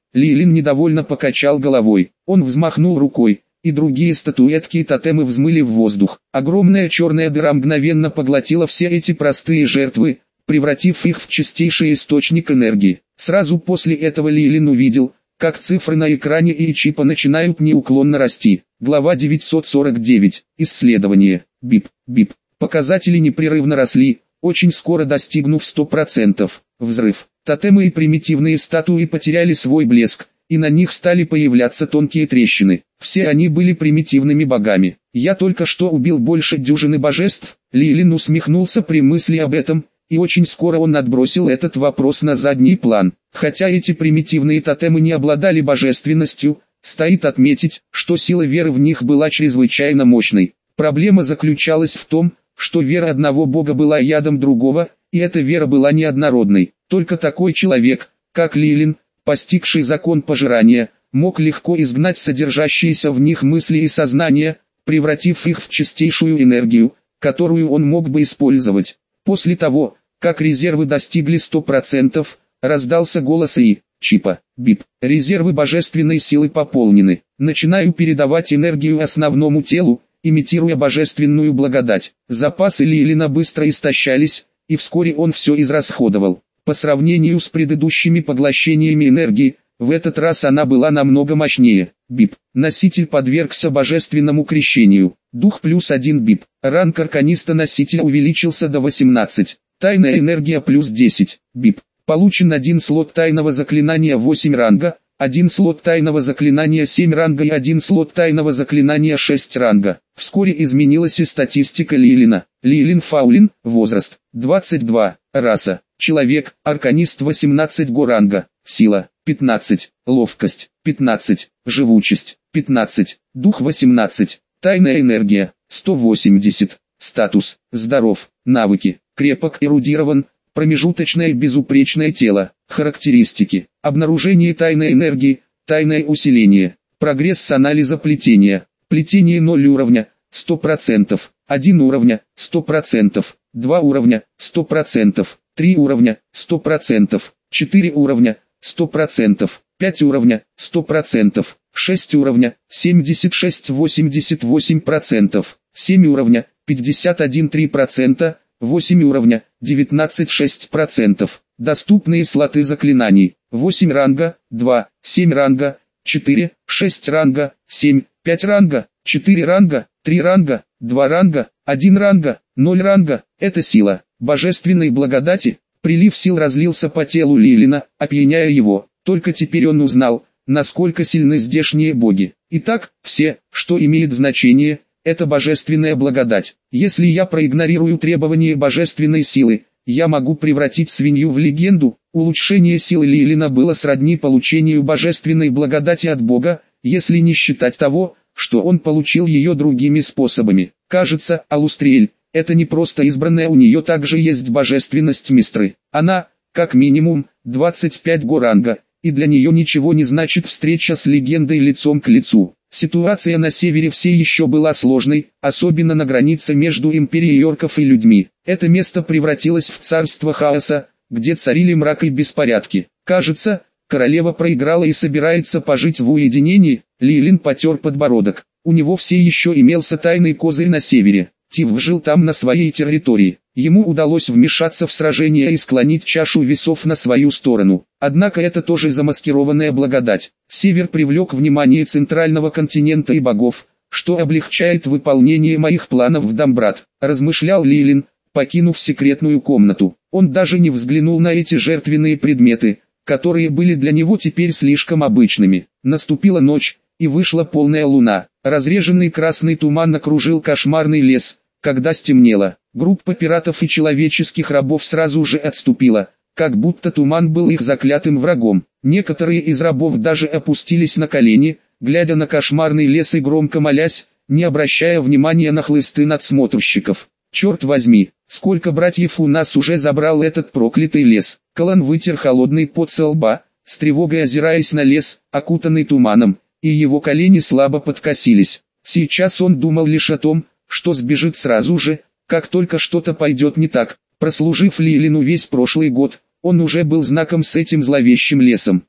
Лилин недовольно покачал головой. Он взмахнул рукой, и другие статуэтки и тотемы взмыли в воздух. Огромная черная дыра мгновенно поглотила все эти простые жертвы, превратив их в чистейший источник энергии. Сразу после этого Лилин увидел, как цифры на экране и чипа начинают неуклонно расти. Глава девятьсот сорок девять. Исследование. Бип, бип. Показатели непрерывно росли, очень скоро достигнув ста процентов. Взрыв. Тотемы и примитивные статуи потеряли свой блеск, и на них стали появляться тонкие трещины. Все они были примитивными богами. Я только что убил больше дюжины божеств. Лилин усмехнулся при мысли об этом, и очень скоро он отбросил этот вопрос на задний план. Хотя эти примитивные тотемы не обладали божественностью, стоит отметить, что сила веры в них была чрезвычайно мощной. Проблема заключалась в том, что вера одного бога была ядом другого, и эта вера была неоднородной. Только такой человек, как Лилин, постигший закон пожирания, мог легко изгнать содержащиеся в них мысли и сознание, превратив их в чистейшую энергию, которую он мог бы использовать. После того, как резервы достигли ста процентов, раздался голос И. Чипа. Бип. Резервы божественной силы пополнены. Начинаю передавать энергию основному телу, имитируя божественную благодать. Запасы Лилина быстро истощались, и вскоре он все израсходовал. По сравнению с предыдущими поглощениями энергии, в этот раз она была намного мощнее. Бип. Носитель подвергся божественному крещению. Дух плюс один бип. Ранг арканиста носителя увеличился до восемнадцати. Тайная энергия плюс десять. Бип. Получен один слот тайного заклинания восемь ранга, один слот тайного заклинания семь ранга и один слот тайного заклинания шесть ранга. Вскоре изменилась и статистика Лилина. Лилин Фаулин, возраст, двадцать два, раса, человек, арканист восемнадцать го ранга, сила, пятнадцать, ловкость, пятнадцать, живучесть, пятнадцать, дух восемнадцать, тайная энергия, сто восемьдесят, статус, здоров, навыки, крепок, эрудирован, промежуточное безупречное тело, характеристики, обнаружение тайной энергии, тайное усиление, прогресс с анализа плетения, плетение ноль уровня, сто процентов, один уровня, сто процентов, два уровня, сто процентов, три уровня, сто процентов, четыре уровня, сто процентов, пять уровня, сто процентов, шесть уровня, семьдесят шесть — восемьдесят восемь процентов, семь уровня, пятьдесят один — три процента, восемь уровня, девятнадцать — шесть процентов. Доступные слоты заклинаний: восемь ранга, два, семь ранга, четыре, шесть ранга, семь, пять ранга, четыре ранга, три ранга, два ранга, один ранга, ноль ранга. Это сила божественной благодати. Прилив сил разлился по телу Лилина, опьяняя его. Только теперь он узнал, насколько сильны здешние боги. Итак, все, что имеет значение, это божественная благодать. Если я проигнорирую требования божественной силы, я могу превратить свинью в легенду. Улучшение силы Лилина было сродни получению божественной благодати от Бога, если не считать того, что он получил ее другими способами. Кажется, Алустриэль, это не просто избранная, у нее также есть божественность Мистры. Она, как минимум, двадцать пять го ранга, и для нее ничего не значит встреча с легендой лицом к лицу. Ситуация на севере все еще была сложной, особенно на границе между империей орков и людьми. Это место превратилось в царство хаоса, где царили мрак и беспорядки. Кажется, королева проиграла и собирается пожить в уединении. Лилин потер подбородок. У него все еще имелся тайный козырь на севере. Тив жил там на своей территории. Ему удалось вмешаться в сражение и склонить чашу весов на свою сторону. Однако это тоже замаскированная благодать. Север привлек внимание центрального континента и богов, что облегчает выполнение моих планов в Дамбрат, размышлял Лилин, покинув секретную комнату. Он даже не взглянул на эти жертвенные предметы, которые были для него теперь слишком обычными. Наступила ночь, и вышла полная луна. Разреженный красный туман окружил кошмарный лес. Когда стемнело, группа пиратов и человеческих рабов сразу же отступила, как будто туман был их заклятым врагом. Некоторые из рабов даже опустились на колени, глядя на кошмарный лес и громко молясь, не обращая внимания на хлысты надсмотрщиков. «Черт возьми, сколько братьев у нас уже забрал этот проклятый лес!» Калан вытер холодный пот со лба, с тревогой озираясь на лес, окутанный туманом, и его колени слабо подкосились. Сейчас он думал лишь о том, что сбежит сразу же, как только что-то пойдет не так. Прослужив Лилину весь прошлый год, он уже был знаком с этим зловещим лесом.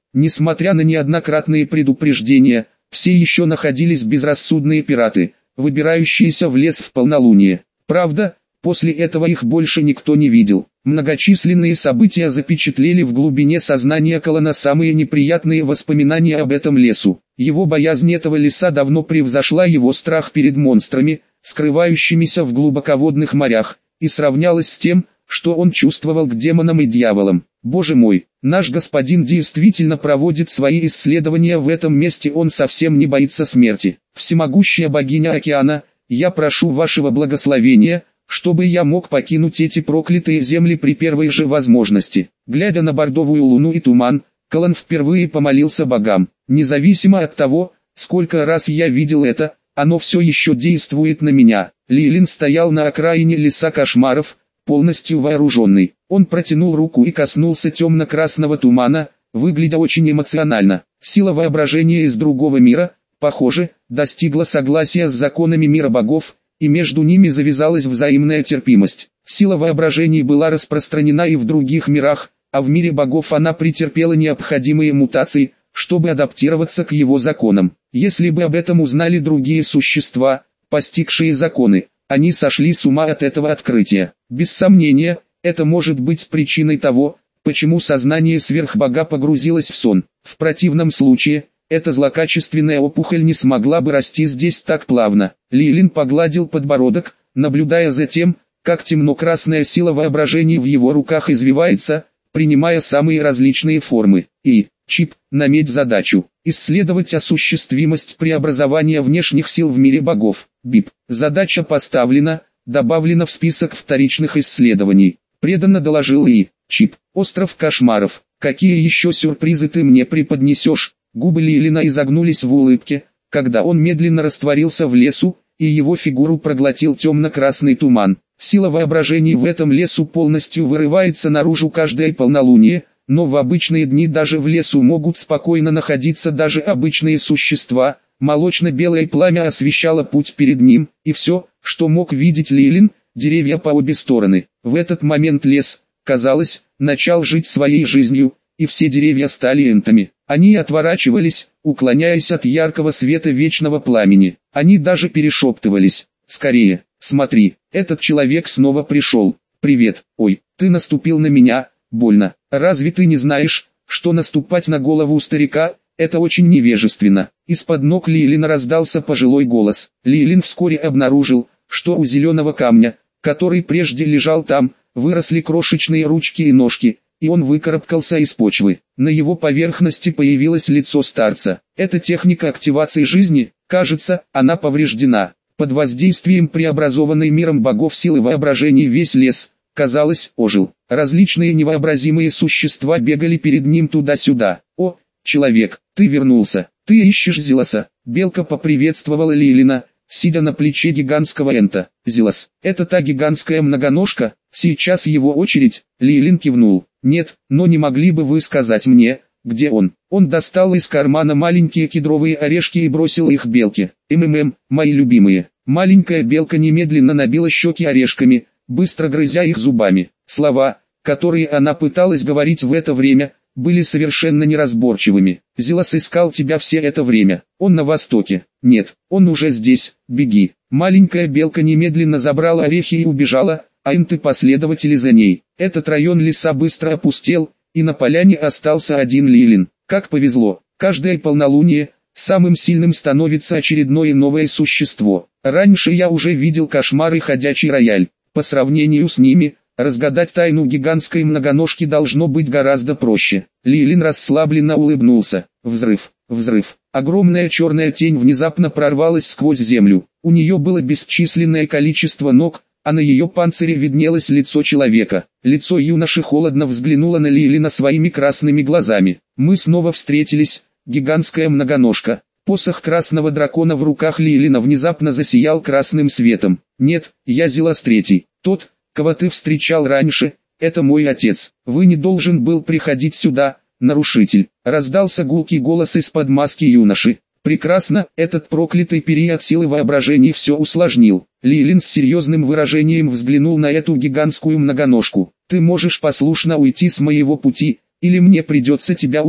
Несмотря на неоднократные предупреждения, все еще находились безрассудные пираты, выбирающиеся в лес в полнолуние. Правда, после этого их больше никто не видел. Многочисленные события запечатлели в глубине сознания Колана самые неприятные воспоминания об этом лесу. Его боязнь этого леса давно превзошла его страх перед монстрами, скрывающимися в глубоководных морях, и сравнялась с тем, что он чувствовал к демонам и дьяволам. Боже мой, наш господин действительно проводит свои исследования в этом месте, он совсем не боится смерти. Всемогущая богиня океана, я прошу вашего благословения, чтобы я мог покинуть эти проклятые земли при первой же возможности. Глядя на бордовую луну и туман, Колан впервые помолился богам. Независимо от того, сколько раз я видел это, оно все еще действует на меня. Лилин стоял на окраине леса кошмаров, полностью вооруженный. Он протянул руку и коснулся темно-красного тумана, выглядя очень эмоционально. Сила воображения из другого мира, похоже, достигла согласия с законами мира богов, и между ними завязалась взаимная терпимость. Сила воображений была распространена и в других мирах, а в мире богов она претерпела необходимые мутации, чтобы адаптироваться к его законам. Если бы об этом узнали другие существа, постигшие законы, они сошли с ума от этого открытия. Без сомнения, это может быть причиной того, почему сознание сверхбога погрузилось в сон. В противном случае, эта злокачественная опухоль не смогла бы расти здесь так плавно. Лилин погладил подбородок, наблюдая за тем, как темно-красная сила воображения в его руках извивается, принимая самые различные формы. И, Чип, наметь задачу. Исследовать осуществимость преобразования внешних сил в мире богов. Бип. Задача поставлена, добавлена в список вторичных исследований. Преданно доложил И. Чип. Остров кошмаров. Какие еще сюрпризы ты мне преподнесешь? Губы Лилина изогнулись в улыбке, когда он медленно растворился в лесу, и его фигуру проглотил темно-красный туман. Сила воображения в этом лесу полностью вырывается наружу каждое полнолуние, но в обычные дни даже в лесу могут спокойно находиться даже обычные существа. Молочно-белое пламя освещало путь перед ним, и все, что мог видеть Лилин, деревья по обе стороны. В этот момент лес, казалось, начал жить своей жизнью, и все деревья стали энтами. Они отворачивались, уклоняясь от яркого света вечного пламени. Они даже перешептывались. «Скорее, смотри, этот человек снова пришел. Привет, ой, ты наступил на меня, больно. Разве ты не знаешь, что наступать на голову старика – это очень невежественно?» Из-под ног Лилина раздался пожилой голос. Лилин вскоре обнаружил, что у зеленого камня, который прежде лежал там, выросли крошечные ручки и ножки, и он выкарабкался из почвы. На его поверхности появилось лицо старца. Это техника активации жизни, кажется, она повреждена. Под воздействием преобразованной миром богов силы воображения весь лес, казалось, ожил. Различные невообразимые существа бегали перед ним туда-сюда. «О, человек, ты вернулся, ты ищешь Зилоса?» Белка поприветствовала Лилина, сидя на плече гигантского энта. «Зилос, это та гигантская многоножка, сейчас его очередь?» Лилин кивнул. «Нет, но не могли бы вы сказать мне, где он?» Он достал из кармана маленькие кедровые орешки и бросил их белке. «МММ, мои любимые». Маленькая белка немедленно набила щеки орешками, быстро грызя их зубами. Слова, которые она пыталась говорить в это время, были совершенно неразборчивыми. «Зилос искал тебя все это время. Он на востоке». «Нет, он уже здесь, беги». Маленькая белка немедленно забрала орехи и убежала, а энты-последователи за ней. Этот район леса быстро опустел, и на поляне остался один Лилин. Как повезло, каждое полнолуние, самым сильным становится очередное новое существо. Раньше я уже видел кошмары ходячий рояль. По сравнению с ними, разгадать тайну гигантской многоножки должно быть гораздо проще. Лилин расслабленно улыбнулся. Взрыв, взрыв. Огромная черная тень внезапно прорвалась сквозь землю. У нее было бесчисленное количество ног, а на ее панцире виднелось лицо человека. Лицо юноши холодно взглянуло на Лилина своими красными глазами. «Мы снова встретились, гигантская многоножка». Посох красного дракона в руках Лилина внезапно засиял красным светом. «Нет, я Зилос Третий, тот, кого ты встречал раньше, это мой отец. Вы не должен был приходить сюда, нарушитель». Раздался гулкий голос из-под маски юноши. «Прекрасно, этот проклятый период силы воображения все усложнил». Лилин с серьезным выражением взглянул на эту гигантскую многоножку. «Ты можешь послушно уйти с моего пути, или мне придется тебя убить».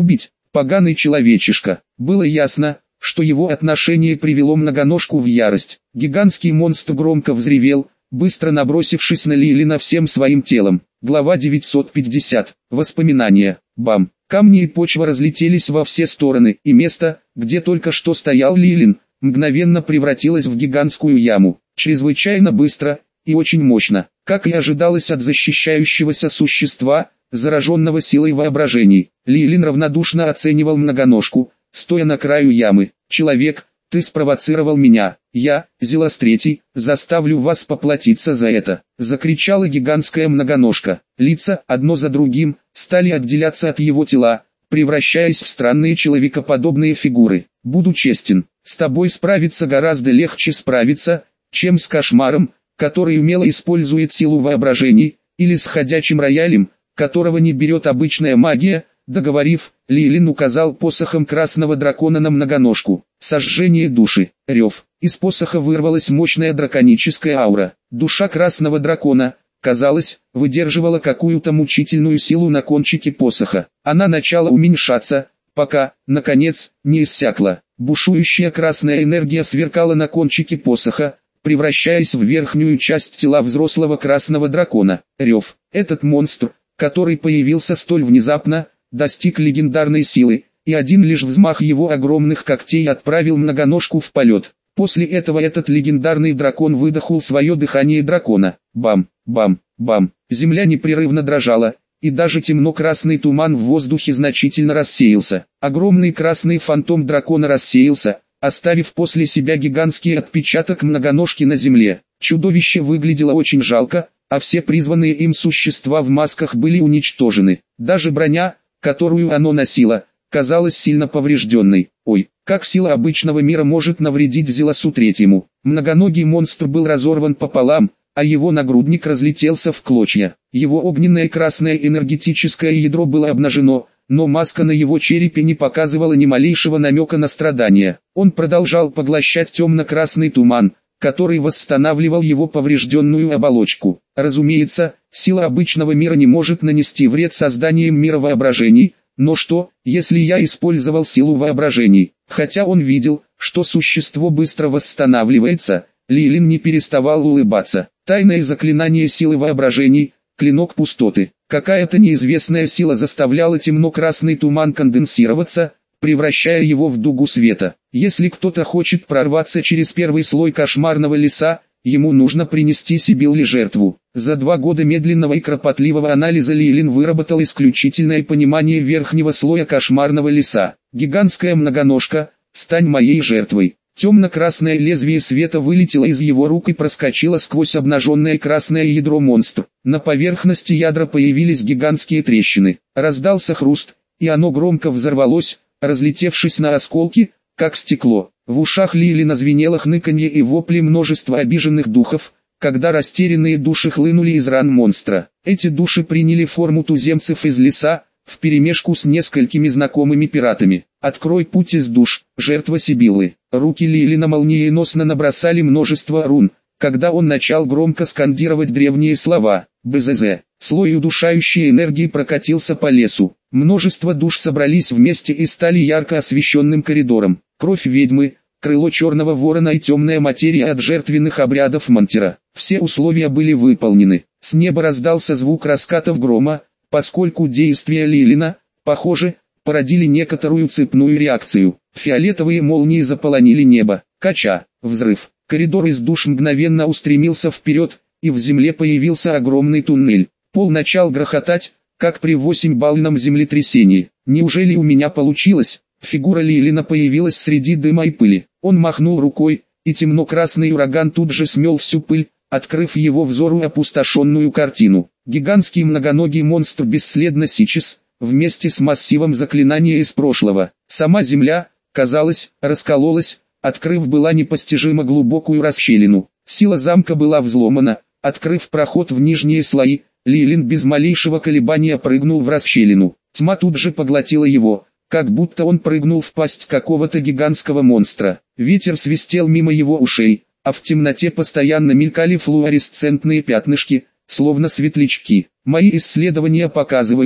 Поганый человечишка. Было ясно, что его отношение привело многоножку в ярость. Гигантский монстр громко взревел, быстро набросившись на Лилина всем своим телом. Глава девятьсот пятьдесят. Воспоминания. Бам. Камни и почва разлетелись во все стороны, и место, где только что стоял Лилин, мгновенно превратилось в гигантскую яму. Чрезвычайно быстро и очень мощно, как и ожидалось от защищающегося существа, зараженного силой воображений. Лилин равнодушно оценивал многоножку, стоя на краю ямы. «Человек, ты спровоцировал меня, я, Зелос Третий, заставлю вас поплатиться за это», — закричала гигантская многоножка. Лица, одно за другим, стали отделяться от его тела, превращаясь в странные человекоподобные фигуры. «Буду честен, с тобой справиться гораздо легче справиться, чем с кошмаром, который умело использует силу воображений, или с ходячим роялем, которого не берет обычная магия». Договорив, Лилин указал посохом красного дракона на многоножку. Сожжение души. Рев. Из посоха вырвалась мощная драконическая аура. Душа красного дракона, казалось, выдерживала какую-то мучительную силу на кончике посоха. Она начала уменьшаться, пока, наконец, не иссякла. Бушующая красная энергия сверкала на кончике посоха, превращаясь в верхнюю часть тела взрослого красного дракона. Рев. Этот монстр, который появился столь внезапно, достиг легендарной силы, и один лишь взмах его огромных когтей отправил многоножку в полет. После этого этот легендарный дракон выдохнул свое дыхание дракона. Бам, бам, бам. Земля непрерывно дрожала, и даже темно-красный туман в воздухе значительно рассеялся. Огромный красный фантом дракона рассеялся, оставив после себя гигантский отпечаток многоножки на земле. Чудовище выглядело очень жалко, а все призванные им существа в масках были уничтожены. Даже броня, которую оно носило, казалась сильно поврежденной. Ой, как сила обычного мира может навредить Зелосу Третьему? Многоногий монстр был разорван пополам, а его нагрудник разлетелся в клочья. Его огненное красное энергетическое ядро было обнажено, но маска на его черепе не показывала ни малейшего намека на страдания. Он продолжал поглощать темно-красный туман, который восстанавливал его поврежденную оболочку. Разумеется, сила обычного мира не может нанести вред созданием мира воображений, но что, если я использовал силу воображений? Хотя он видел, что существо быстро восстанавливается, Лилин не переставал улыбаться. Тайное заклинание силы воображений, клинок пустоты. Какая-то неизвестная сила заставляла темно-красный туман конденсироваться, превращая его в дугу света. Если кто-то хочет прорваться через первый слой кошмарного леса, ему нужно принести Сибилле жертву. За два года медленного и кропотливого анализа Лилин выработал исключительное понимание верхнего слоя кошмарного леса. Гигантская многоножка, стань моей жертвой. Темно-красное лезвие света вылетело из его рук и проскочило сквозь обнаженное красное ядро монстра. На поверхности ядра появились гигантские трещины. Раздался хруст, и оно громко взорвалось, разлетевшись на осколки, как стекло. В ушах Лилина звенело хныканье и вопли множества обиженных духов, когда растерянные души хлынули из ран монстра. Эти души приняли форму туземцев из леса, вперемешку с несколькими знакомыми пиратами. «Открой путь из душ, жертва Сибиллы». Руки Лилина молниеносно набросали множество рун, когда он начал громко скандировать древние слова. «БЗЗ». Слой удушающей энергии прокатился по лесу. Множество душ собрались вместе и стали ярко освещенным коридором. Кровь ведьмы, крыло черного ворона и темная материя от жертвенных обрядов Мантера. Все условия были выполнены. С неба раздался звук раскатов грома, поскольку действия Лилина, похоже, породили некоторую цепную реакцию. Фиолетовые молнии заполонили небо. Кача, взрыв. Коридор из душ мгновенно устремился вперед, и в земле появился огромный туннель. Пол начал грохотать, как при восьмибалльном землетрясении. Неужели у меня получилось? Фигура Лилина появилась среди дыма и пыли. Он махнул рукой, и темно-красный ураган тут же смел всю пыль, открыв его взору опустошенную картину. Гигантский многоногий монстр бесследно исчез, вместе с массивом заклинания из прошлого. Сама земля, казалось, раскололась, открыв была непостижимо глубокую расщелину. Сила замка была взломана, открыв проход в нижние слои. Лилин без малейшего колебания прыгнул в расщелину. Тьма тут же поглотила его, как будто он прыгнул в пасть какого-то гигантского монстра. Ветер свистел мимо его ушей, а в темноте постоянно мелькали флуоресцентные пятнышки, словно светлячки. Мои исследования показывают,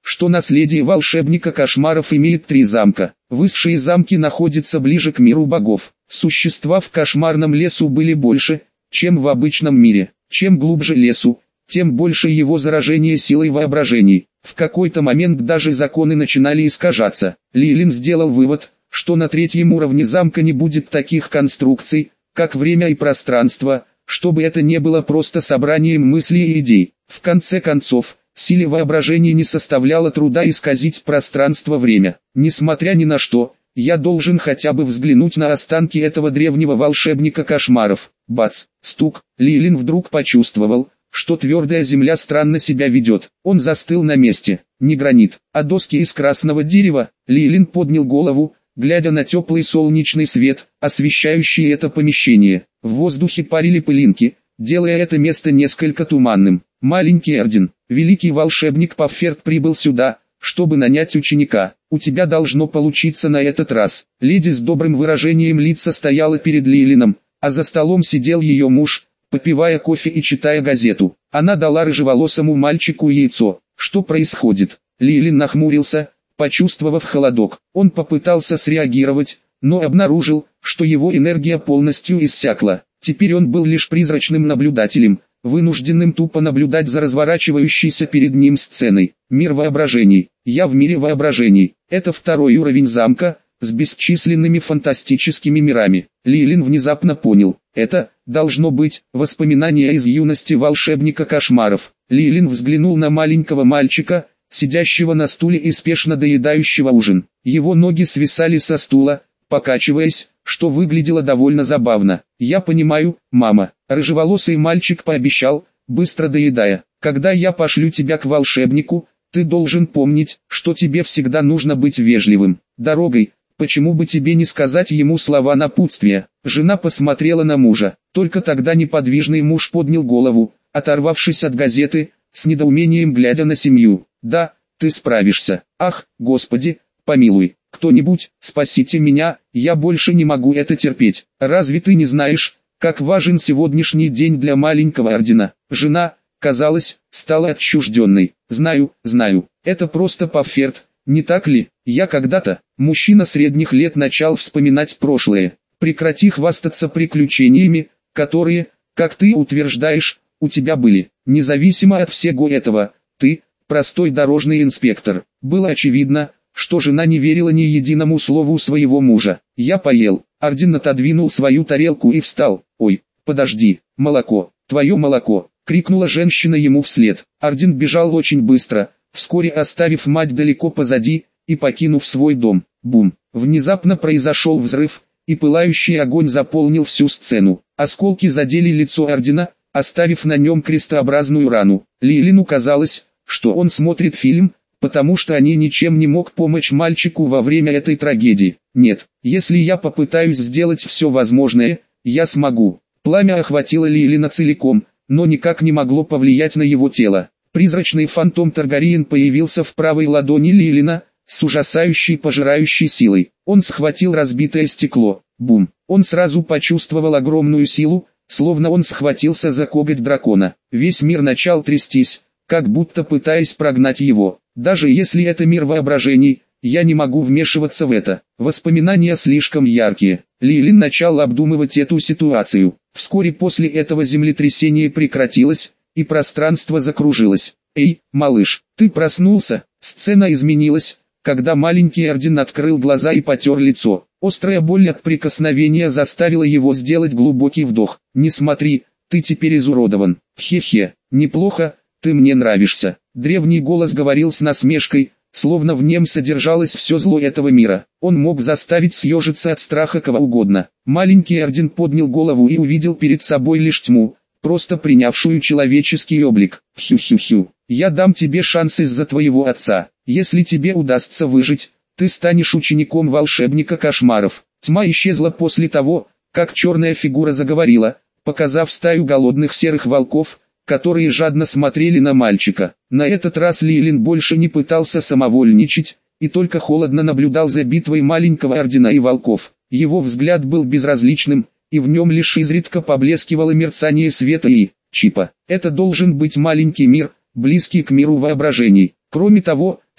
что наследие волшебника кошмаров имеет три замка. Высшие замки находятся ближе к миру богов. Существа в кошмарном лесу были больше, чем в обычном мире. Чем глубже лесу, тем больше его заражение силой воображений. В какой-то момент даже законы начинали искажаться. Лилин сделал вывод, что на третьем уровне замка не будет таких конструкций, как время и пространство, чтобы это не было просто собранием мыслей и идей. В конце концов, силе воображения не составляло труда исказить пространство-время. Несмотря ни на что, я должен хотя бы взглянуть на останки этого древнего волшебника кошмаров. Бац! Стук! Лилин вдруг почувствовал, что твердая земля странно себя ведет. Он застыл на месте. Не гранит, а доски из красного дерева. Лилин поднял голову, глядя на теплый солнечный свет, освещающий это помещение. В воздухе парили пылинки, делая это место несколько туманным. Маленький Эрдин, великий волшебник Пафферт, прибыл сюда, чтобы нанять ученика. У тебя должно получиться на этот раз. Леди с добрым выражением лица стояла перед Лилином, а за столом сидел ее муж, попивая кофе и читая газету. Она дала рыжеволосому мальчику яйцо. Что происходит? Лилин нахмурился, почувствовав холодок. Он попытался среагировать, но обнаружил, что его энергия полностью иссякла. Теперь он был лишь призрачным наблюдателем, вынужденным тупо наблюдать за разворачивающейся перед ним сценой. Мир воображений. Я в мире воображений. Это второй уровень замка, с бесчисленными фантастическими мирами. Лилин внезапно понял, это, должно быть, воспоминания из юности волшебника кошмаров. Лилин взглянул на маленького мальчика, сидящего на стуле и спешно доедающего ужин. Его ноги свисали со стула, покачиваясь, что выглядело довольно забавно. «Я понимаю, мама», — рыжеволосый мальчик пообещал, быстро доедая. «Когда я пошлю тебя к волшебнику, ты должен помнить, что тебе всегда нужно быть вежливым. Дорогой, почему бы тебе не сказать ему слова напутствия?» Жена посмотрела на мужа. Только тогда неподвижный муж поднял голову, оторвавшись от газеты, с недоумением глядя на семью. «Да, ты справишься. Ах, Господи, помилуй, кто-нибудь, спасите меня, я больше не могу это терпеть. Разве ты не знаешь, как важен сегодняшний день для маленького Эрдина?» Жена, казалось, стала отчужденной. «Знаю, знаю, это просто Пафферт, не так ли? Я когда-то...» Мужчина средних лет начал вспоминать прошлое. «Прекрати хвастаться приключениями, которые, как ты утверждаешь, у тебя были. Независимо от всего этого, ты, простой дорожный инспектор». Было очевидно, что жена не верила ни единому слову своего мужа. «Я поел». Эрдин отодвинул свою тарелку и встал. «Ой, подожди, молоко, твое молоко!» — крикнула женщина ему вслед. Эрдин бежал очень быстро, вскоре оставив мать далеко позади и покинув свой дом. Бум! Внезапно произошел взрыв, и пылающий огонь заполнил всю сцену. Осколки задели лицо Эрдина, оставив на нем крестообразную рану. Лилину казалось, что он смотрит фильм, потому что они ничем не мог помочь мальчику во время этой трагедии. «Нет, если я попытаюсь сделать все возможное, я смогу». Пламя охватило Лилина целиком, но никак не могло повлиять на его тело. Призрачный фантом Таргариен появился в правой ладони Лилина, с ужасающей пожирающей силой. Он схватил разбитое стекло. Бум! Он сразу почувствовал огромную силу, словно он схватился за коготь дракона. Весь мир начал трястись, как будто пытаясь прогнать его. Даже если это мир воображений, я не могу вмешиваться в это. Воспоминания слишком яркие. Лилин начал обдумывать эту ситуацию. Вскоре после этого землетрясение прекратилось, и пространство закружилось. «Эй, малыш, ты проснулся?» Сцена изменилась, когда маленький Эрдин открыл глаза и потер лицо. Острая боль от прикосновения заставила его сделать глубокий вдох. «Не смотри, ты теперь изуродован». «Хе-хе, неплохо, ты мне нравишься». Древний голос говорил с насмешкой, словно в нем содержалось все зло этого мира. Он мог заставить съежиться от страха кого угодно. Маленький Эрдин поднял голову и увидел перед собой лишь тьму, просто принявшую человеческий облик. «Хю-хю-хю, я дам тебе шанс из-за твоего отца. Если тебе удастся выжить, ты станешь учеником волшебника кошмаров». Тьма исчезла после того, как черная фигура заговорила, показав стаю голодных серых волков, которые жадно смотрели на мальчика. На этот раз Лилин больше не пытался самовольничать, и только холодно наблюдал за битвой маленького Эрдина и волков. Его взгляд был безразличным, и в нем лишь изредка поблескивало мерцание света и чипа. Это должен быть маленький мир, близкий к миру воображений. Кроме того,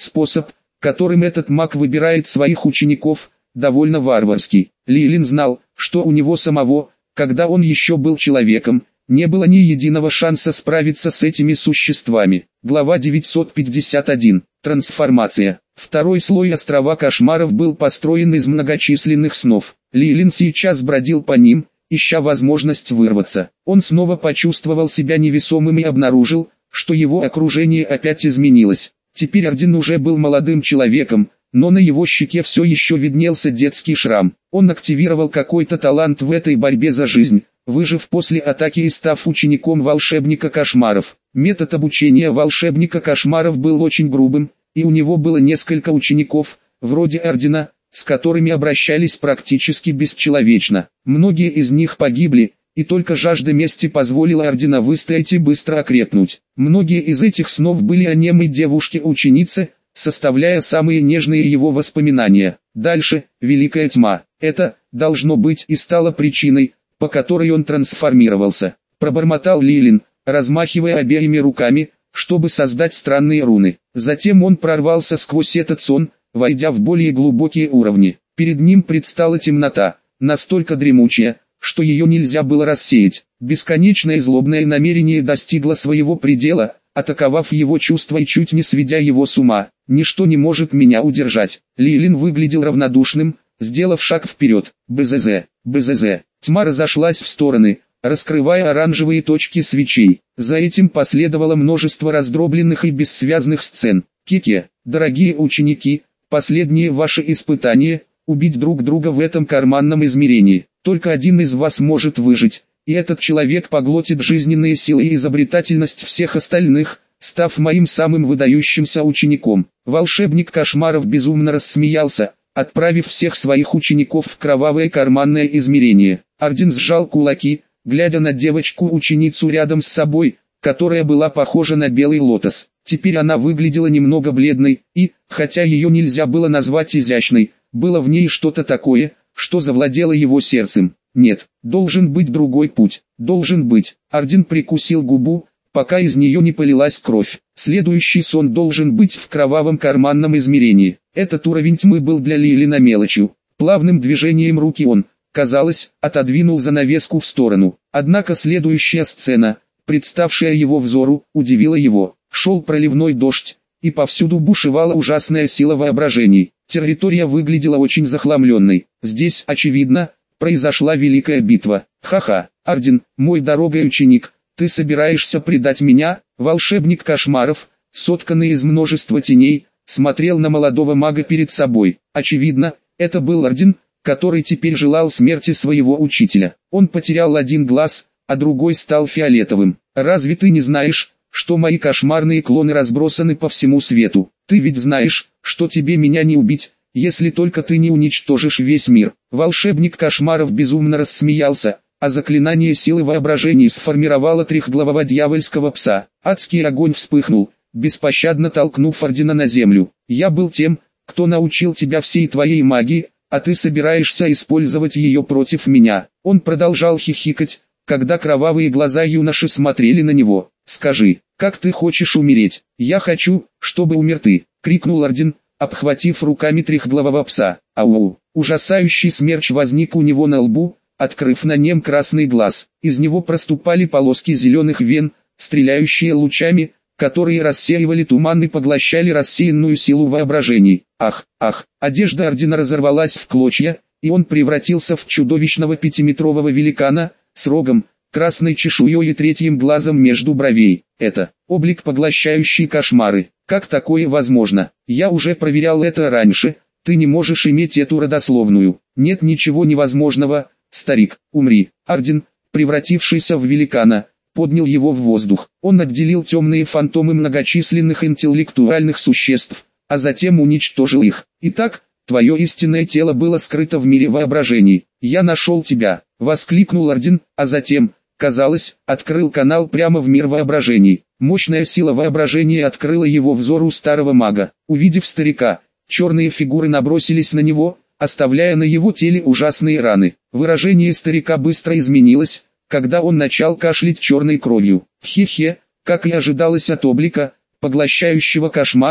Способ, которым этот маг выбирает своих учеников, довольно варварский. Лилин знал, что у него самого, когда он еще был человеком, не было ни единого шанса справиться с этими существами. Глава девятьсот пятьдесят один. Трансформация. Второй слой острова кошмаров был построен из многочисленных снов. Лилин сейчас бродил по ним, ища возможность вырваться. Он снова почувствовал себя невесомым и обнаружил, что его окружение опять изменилось. Теперь Орден уже был молодым человеком, но на его щеке все еще виднелся детский шрам. Он активировал какой-то талант в этой борьбе за жизнь, выжив после атаки и став учеником волшебника кошмаров. Метод обучения волшебника кошмаров был очень грубым, и у него было несколько учеников, вроде Ордена, с которыми обращались практически бесчеловечно. Многие из них погибли, и только жажда мести позволила Ордена выстоять и быстро окрепнуть. Многие из этих снов были о немой девушке-ученице, составляя самые нежные его воспоминания. Дальше, Великая Тьма. Это, должно быть, и стало причиной, по которой он трансформировался. Пробормотал Лилин, размахивая обеими руками, чтобы создать странные руны. Затем он прорвался сквозь этот сон, войдя в более глубокие уровни. Перед ним предстала темнота, настолько дремучая, что ее нельзя было рассеять. Бесконечное злобное намерение достигло своего предела, атаковав его чувства и чуть не сведя его с ума. «Ничто не может меня удержать». Лилин выглядел равнодушным, сделав шаг вперед. БЗЗ, БЗЗ. Тьма разошлась в стороны, раскрывая оранжевые точки свечей. За этим последовало множество раздробленных и бессвязных сцен. Кеке, дорогие ученики, последнее ваше испытание – убить друг друга в этом карманном измерении. Только один из вас может выжить, и этот человек поглотит жизненные силы и изобретательность всех остальных, став моим самым выдающимся учеником. Волшебник кошмаров безумно рассмеялся, отправив всех своих учеников в кровавое карманное измерение. Орден сжал кулаки, глядя на девочку-ученицу рядом с собой, которая была похожа на белый лотос. Теперь она выглядела немного бледной, и, хотя ее нельзя было назвать изящной, было в ней что-то такое, что завладело его сердцем. Нет, должен быть другой путь, должен быть. Орден прикусил губу, пока из нее не полилась кровь. Следующий сон должен быть в кровавом карманном измерении. Этот уровень тьмы был для Лилина мелочью. Плавным движением руки он, казалось, отодвинул занавеску в сторону. Однако следующая сцена, представшая его взору, удивила его. Шел проливной дождь, и повсюду бушевала ужасная сила воображений. Территория выглядела очень захламленной. Здесь, очевидно, произошла великая битва. Ха-ха, Орден, мой дорогой ученик, ты собираешься предать меня? Волшебник кошмаров, сотканный из множества теней, смотрел на молодого мага перед собой. Очевидно, это был Орден, который теперь желал смерти своего учителя. Он потерял один глаз, а другой стал фиолетовым. Разве ты не знаешь, что мои кошмарные клоны разбросаны по всему свету? Ты ведь знаешь, что тебе меня не убить, если только ты не уничтожишь весь мир. Волшебник кошмаров безумно рассмеялся, а заклинание силы воображения сформировало трехглавого дьявольского пса. Адский огонь вспыхнул, беспощадно толкнув Ордена на землю. Я был тем, кто научил тебя всей твоей магии, а ты собираешься использовать ее против меня. Он продолжал хихикать, когда кровавые глаза юноши смотрели на него. «Скажи, как ты хочешь умереть?» «Я хочу, чтобы умер ты», — крикнул Орден, обхватив руками трехглавого пса. Ау! Ужасающий смерч возник у него на лбу, открыв на нем красный глаз. Из него проступали полоски зеленых вен, стреляющие лучами, которые рассеивали туман и поглощали рассеянную силу воображений. Ах, ах! Одежда Ордена разорвалась в клочья, и он превратился в чудовищного пятиметрового великана, с рогом, красной чешуей и третьим глазом между бровей. Это облик, поглощающий кошмары. Как такое возможно? Я уже проверял это раньше. Ты не можешь иметь эту родословную. Нет ничего невозможного, старик. Умри. Орден, превратившийся в великана, поднял его в воздух. Он отделил темные фантомы многочисленных интеллектуальных существ, а затем уничтожил их. Итак, твое истинное тело было скрыто в мире воображений. Я нашел тебя, воскликнул Орден, а затем, казалось, открыл канал прямо в мир воображений. Мощная сила воображения открыла его взору старого мага. Увидев старика, черные фигуры набросились на него, оставляя на его теле ужасные раны. Выражение старика быстро изменилось, когда он начал кашлять черной кровью. Хе-хе, как и ожидалось от облика, поглощающего кошмары,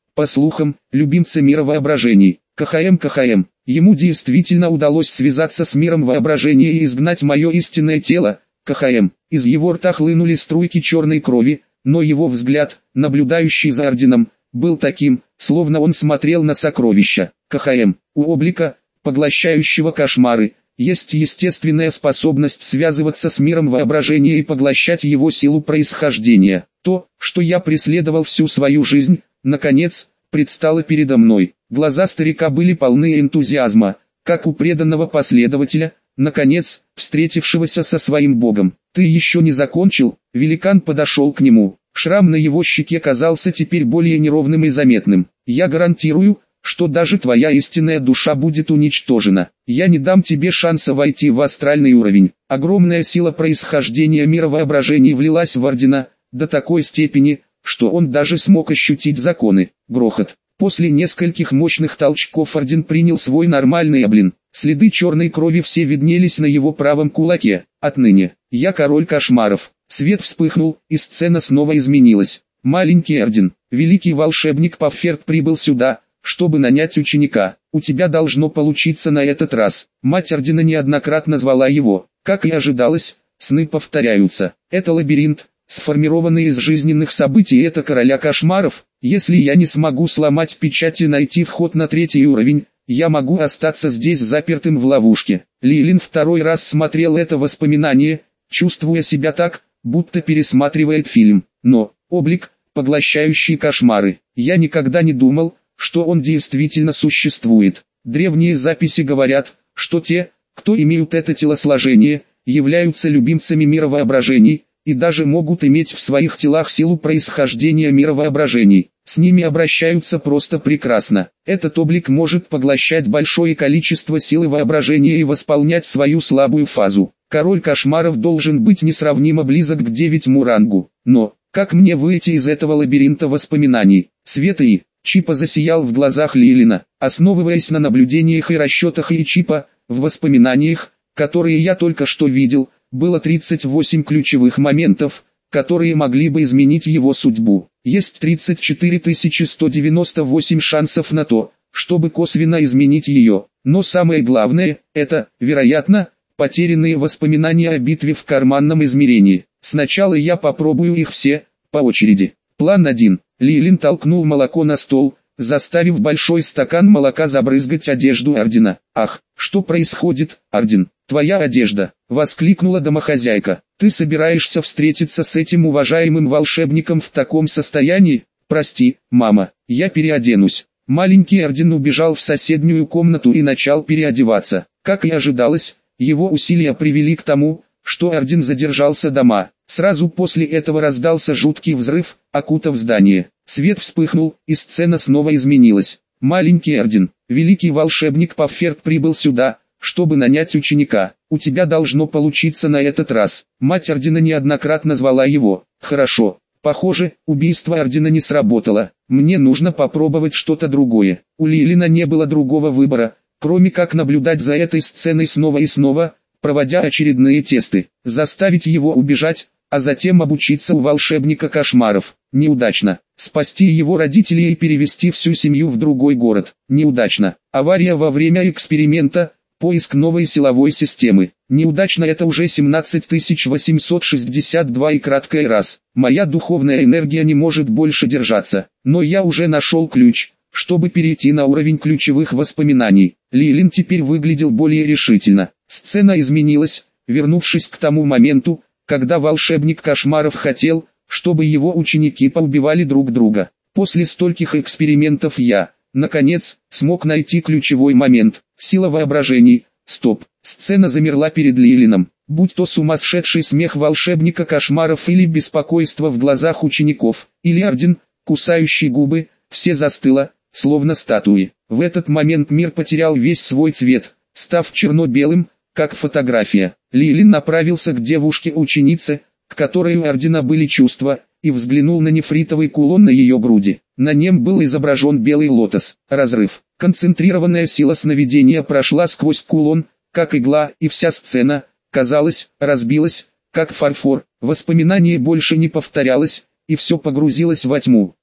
по слухам, любимца мира воображений. КХМ КХМ. Ему действительно удалось связаться с миром воображения и изгнать мое истинное тело. КХМ. Из его рта хлынули струйки черной крови, но его взгляд, наблюдающий за орденом, был таким, словно он смотрел на сокровища. КХМ. У облика, поглощающего кошмары, есть естественная способность связываться с миром воображения и поглощать его силу происхождения. То, что я преследовал всю свою жизнь, наконец, предстало передо мной. Глаза старика были полны энтузиазма, как у преданного последователя, наконец, встретившегося со своим богом. «Ты еще не закончил?» Великан подошел к нему. Шрам на его щеке казался теперь более неровным и заметным. «Я гарантирую, что даже твоя истинная душа будет уничтожена. Я не дам тебе шанса войти в астральный уровень». Огромная сила происхождения мира воображений влилась в ордена, до такой степени, что он даже смог ощутить законы. Грохот. После нескольких мощных толчков орден принял свой нормальный облин. Следы черной крови все виднелись на его правом кулаке. Отныне, я король кошмаров. Свет вспыхнул, и сцена снова изменилась. Маленький орден, великий волшебник Пафферт прибыл сюда, чтобы нанять ученика. У тебя должно получиться на этот раз. Мать ордена неоднократно звала его. Как и ожидалось, сны повторяются. Это лабиринт, сформированный из жизненных событий, это короля кошмаров. Если я не смогу сломать печать и найти вход на третий уровень, я могу остаться здесь запертым в ловушке. Лилин второй раз смотрел это воспоминание, чувствуя себя так, будто пересматривает фильм. Но, облик, поглощающий кошмары, я никогда не думал, что он действительно существует. Древние записи говорят, что те, кто имеют это телосложение, являются любимцами мира воображений, и даже могут иметь в своих телах силу происхождения мира воображений. С ними обращаются просто прекрасно. Этот облик может поглощать большое количество силы воображения и восполнять свою слабую фазу. Король кошмаров должен быть несравнимо близок к девятому рангу. Но, как мне выйти из этого лабиринта воспоминаний? Света и Чипа засиял в глазах Лилина, основываясь на наблюдениях и расчетах и Чипа, в воспоминаниях, которые я только что видел, было тридцать восемь ключевых моментов, которые могли бы изменить его судьбу. Есть тридцать четыре тысячи сто девяносто восемь шансов на то, чтобы косвенно изменить ее. Но самое главное, это, вероятно, потерянные воспоминания о битве в карманном измерении. Сначала я попробую их все, по очереди. План один. Лилин толкнул молоко на стол, заставив большой стакан молока забрызгать одежду ордена. «Ах, что происходит, орден? Твоя одежда!» — воскликнула домохозяйка. «Ты собираешься встретиться с этим уважаемым волшебником в таком состоянии? Прости, мама, я переоденусь». Маленький орден убежал в соседнюю комнату и начал переодеваться. Как и ожидалось, его усилия привели к тому, что орден задержался дома. Сразу после этого раздался жуткий взрыв, окутав здание. Свет вспыхнул, и сцена снова изменилась. Маленький орден, великий волшебник Пафферт прибыл сюда, чтобы нанять ученика. У тебя должно получиться на этот раз. Мать ордена неоднократно звала его. Хорошо. Похоже, убийство ордена не сработало. Мне нужно попробовать что-то другое. У Лилина не было другого выбора, кроме как наблюдать за этой сценой снова и снова, проводя очередные тесты. Заставить его убежать, а затем обучиться у волшебника кошмаров. Неудачно. Спасти его родителей и перевести всю семью в другой город. Неудачно. Авария во время эксперимента, поиск новой силовой системы. Неудачно. Это уже семнадцать тысяч восемьсот шестьдесят два и краткое раз. Моя духовная энергия не может больше держаться. Но я уже нашел ключ, чтобы перейти на уровень ключевых воспоминаний. Лилин теперь выглядел более решительно. Сцена изменилась, вернувшись к тому моменту, когда волшебник кошмаров хотел, чтобы его ученики поубивали друг друга. После стольких экспериментов я, наконец, смог найти ключевой момент. Сила воображений. Стоп. Сцена замерла перед Лилином. Будь то сумасшедший смех волшебника кошмаров или беспокойство в глазах учеников, или орден, кусающий губы, все застыло, словно статуи. В этот момент мир потерял весь свой цвет, став черно-белым, как фотография. Лилин направился к девушке-ученице, к которой у ордена были чувства, и взглянул на нефритовый кулон на ее груди. На нем был изображен белый лотос. Разрыв. Концентрированная сила сновидения прошла сквозь кулон, как игла, и вся сцена, казалось, разбилась, как фарфор. Воспоминание больше не повторялось, и все погрузилось во тьму.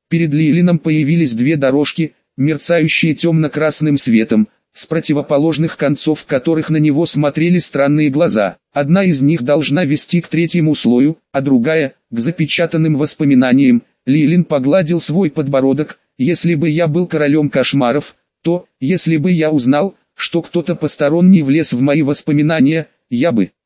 Перед Лилином появились две дорожки, мерцающие темно-красным светом, с противоположных концов которых на него смотрели странные глаза. Одна из них должна вести к третьему слою, а другая – к запечатанным воспоминаниям. Лилин погладил свой подбородок. Если бы я был королем кошмаров, то, если бы я узнал, что кто-то посторонний влез в мои воспоминания, я бы